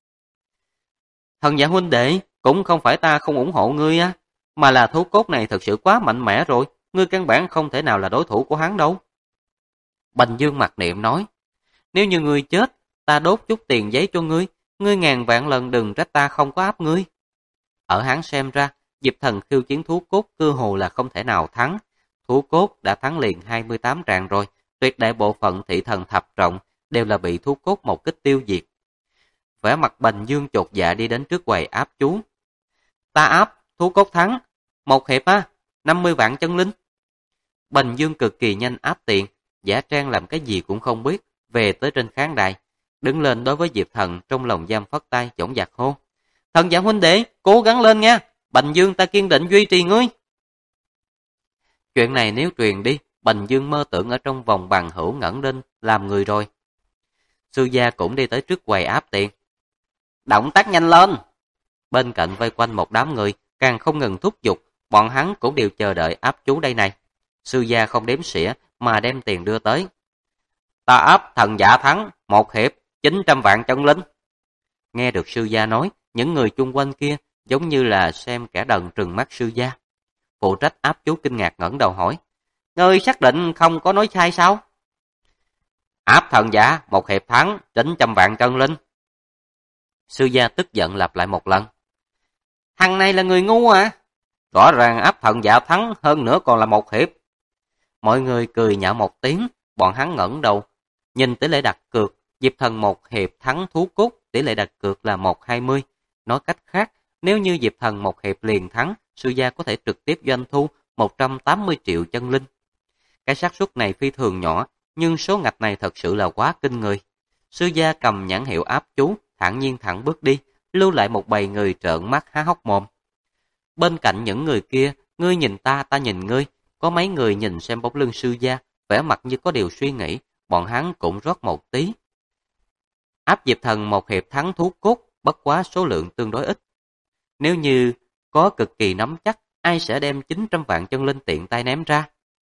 Thần giả huynh đệ, cũng không phải ta không ủng hộ ngươi á, mà là thú cốt này thật sự quá mạnh mẽ rồi, ngươi căn bản không thể nào là đối thủ của hắn đâu. Bành Dương mặc niệm nói, nếu như ngươi chết, ta đốt chút tiền giấy cho ngươi, ngươi ngàn vạn lần đừng trách ta không có áp ngươi. Ở hắn xem ra, Diệp Thần khiêu chiến thú cốt cơ hồ là không thể nào thắng. Thú cốt đã thắng liền 28 tràng rồi, tuyệt đại bộ phận thị thần thập trọng đều là bị thú cốt một kích tiêu diệt. Vẻ mặt Bành Dương chột dạ đi đến trước quầy áp chú. Ta áp, thú cốt thắng, một hiệp á, 50 vạn chân linh. Bành Dương cực kỳ nhanh áp tiền, giả trang làm cái gì cũng không biết, về tới trên khán đài, đứng lên đối với Diệp Thần trong lòng giam phất tay dõng dạc hô. Thần giả huynh đệ, cố gắng lên nha, Bành Dương ta kiên định duy trì ngươi. Chuyện này nếu truyền đi, Bành Dương mơ tưởng ở trong vòng bằng hữu ngẩng lên làm người rồi. Sư gia cũng đi tới trước quầy áp tiền. Động tác nhanh lên! Bên cạnh vây quanh một đám người, càng không ngừng thúc giục, bọn hắn cũng đều chờ đợi áp chú đây này. Sư gia không đếm xỉa mà đem tiền đưa tới. Ta áp thần giả thắng, một hiệp, 900 vạn chân linh. Nghe được sư gia nói, những người chung quanh kia giống như là xem kẻ đần trừng mắt sư gia. Phụ trách áp chú kinh ngạc ngẩng đầu hỏi, ngươi xác định không có nói sai sao? Áp thần giả, một hiệp thắng, 900 vạn chân linh. Sư gia tức giận lặp lại một lần. Thằng này là người ngu à? Rõ ràng áp thần giả thắng, hơn nữa còn là một hiệp. Mọi người cười nhạo một tiếng, bọn hắn ngẩng đầu, nhìn tỷ lệ đặt cược, Diệp Thần một hiệp thắng thú cốt, tỷ lệ đặt cược là 1-20. Nói cách khác, nếu như Diệp Thần một hiệp liền thắng, sư gia có thể trực tiếp doanh thu 180 triệu chân linh. Cái xác suất này phi thường nhỏ, nhưng số ngạch này thật sự là quá kinh người. Sư gia cầm nhãn hiệu áp chú, thản nhiên thẳng bước đi, lưu lại một bầy người trợn mắt há hốc mồm. Bên cạnh những người kia, ngươi nhìn ta, ta nhìn ngươi, có mấy người nhìn xem bóng lưng sư gia, vẻ mặt như có điều suy nghĩ, bọn hắn cũng rót một tí. Áp Diệp Thần một hiệp thắng thú cốt, bất quá số lượng tương đối ít. Nếu như có cực kỳ nắm chắc, ai sẽ đem 900 vạn chân linh tiện tay ném ra?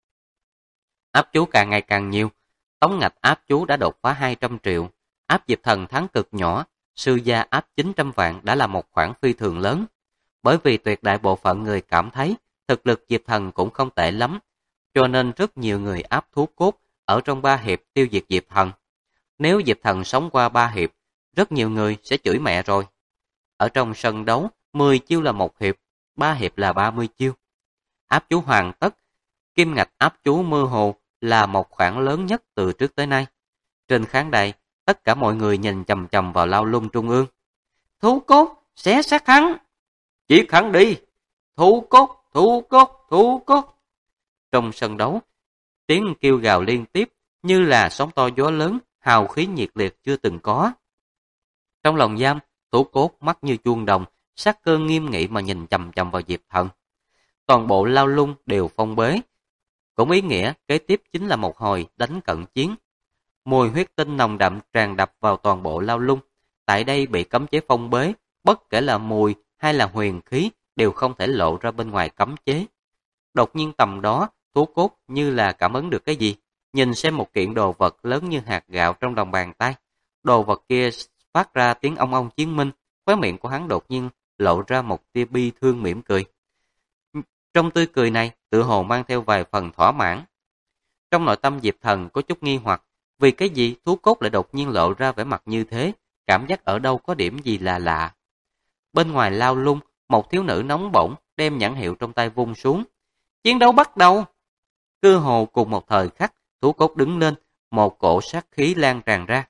Áp chú càng ngày càng nhiều, tổng ngạch áp chú đã đột phá 200 triệu. Áp Diệp Thần thắng cực nhỏ, sư gia áp 900 vạn đã là một khoản phi thường lớn. Bởi vì tuyệt đại bộ phận người cảm thấy thực lực Diệp Thần cũng không tệ lắm, cho nên rất nhiều người áp thú cốt ở trong 3 hiệp tiêu diệt Diệp Thần. Nếu Diệp Thần sống qua 3 hiệp, rất nhiều người sẽ chửi mẹ rồi. Ở trong sân đấu, 10 chiêu là 1 hiệp, 3 hiệp là 30 chiêu. Áp chú hoàn tất, kim ngạch áp chú mơ hồ là một khoản lớn nhất từ trước tới nay. Trên khán đài, tất cả mọi người nhìn chằm chằm vào Lao Lung trung ương. Thú cốt, xé xác hắn! Giết hắn đi! Thú cốt, thú cốt, thú cốt! Trong sân đấu, tiếng kêu gào liên tiếp như là sóng to gió lớn, hào khí nhiệt liệt chưa từng có. Trong lòng giam, thú cốt mắt như chuông đồng, sát cơ nghiêm nghị mà nhìn chằm chằm vào Diệp Thần. Toàn bộ Lao Lung đều phong bế, cũng ý nghĩa kế tiếp chính là một hồi đánh cận chiến. Mùi huyết tinh nồng đậm tràn đập vào toàn bộ Lao Lung. Tại đây bị cấm chế phong bế, bất kể là mùi hay là huyền khí đều không thể lộ ra bên ngoài cấm chế. Đột nhiên tầm đó, thú cốt như là cảm ứng được cái gì, nhìn xem một kiện đồ vật lớn như hạt gạo trong lòng bàn tay. Đồ vật kia phát ra tiếng ong ong chiến minh, khóe miệng của hắn đột nhiên lộ ra một tia bi thương mỉm cười. Trong tươi cười này, tựa hồ mang theo vài phần thỏa mãn. Trong nội tâm Diệp Thần có chút nghi hoặc, vì cái gì thú cốt lại đột nhiên lộ ra vẻ mặt như thế, cảm giác ở đâu có điểm gì là lạ. Bên ngoài Lao Lung, một thiếu nữ nóng bỏng đem nhãn hiệu trong tay vung xuống. Chiến đấu bắt đầu! Cơ hồ cùng một thời khắc, thú cốt đứng lên, một cổ sát khí lan tràn ra.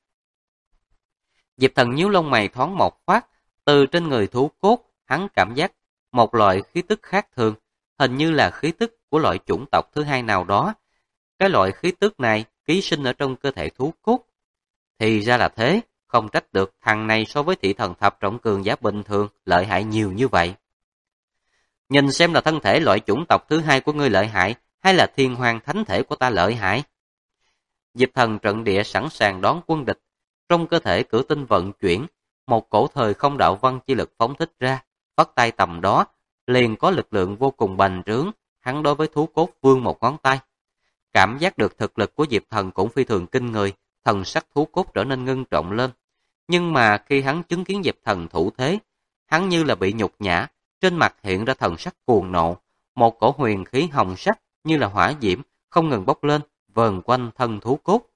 Diệp Thần nhíu lông mày thoáng một phát, từ trên người thú cốt, hắn cảm giác một loại khí tức khác thường, hình như là khí tức của loại chủng tộc thứ hai nào đó. Cái loại khí tức này ký sinh ở trong cơ thể thú cốt. Thì ra là thế, không trách được thằng này so với thị thần thập trọng cường giả bình thường lợi hại nhiều như vậy. Nhìn xem là thân thể loại chủng tộc thứ hai của ngươi lợi hại, hay là thiên hoàng thánh thể của ta lợi hại? Diệp Thần trận địa sẵn sàng đón quân địch, trong cơ thể cửu tinh vận chuyển, một cổ thời không đạo văn chi lực phóng thích ra, phất tay tầm đó, liền có lực lượng vô cùng bành trướng, hắn đối với thú cốt vươn một ngón tay. Cảm giác được thực lực của Diệp Thần cũng phi thường kinh người, thần sắc thú cốt trở nên ngưng trọng lên. Nhưng mà khi hắn chứng kiến Diệp Thần thủ thế, hắn như là bị nhục nhã, trên mặt hiện ra thần sắc cuồng nộ, một cổ huyền khí hồng sắc như là hỏa diễm không ngừng bốc lên, vờn quanh thân thú cốt.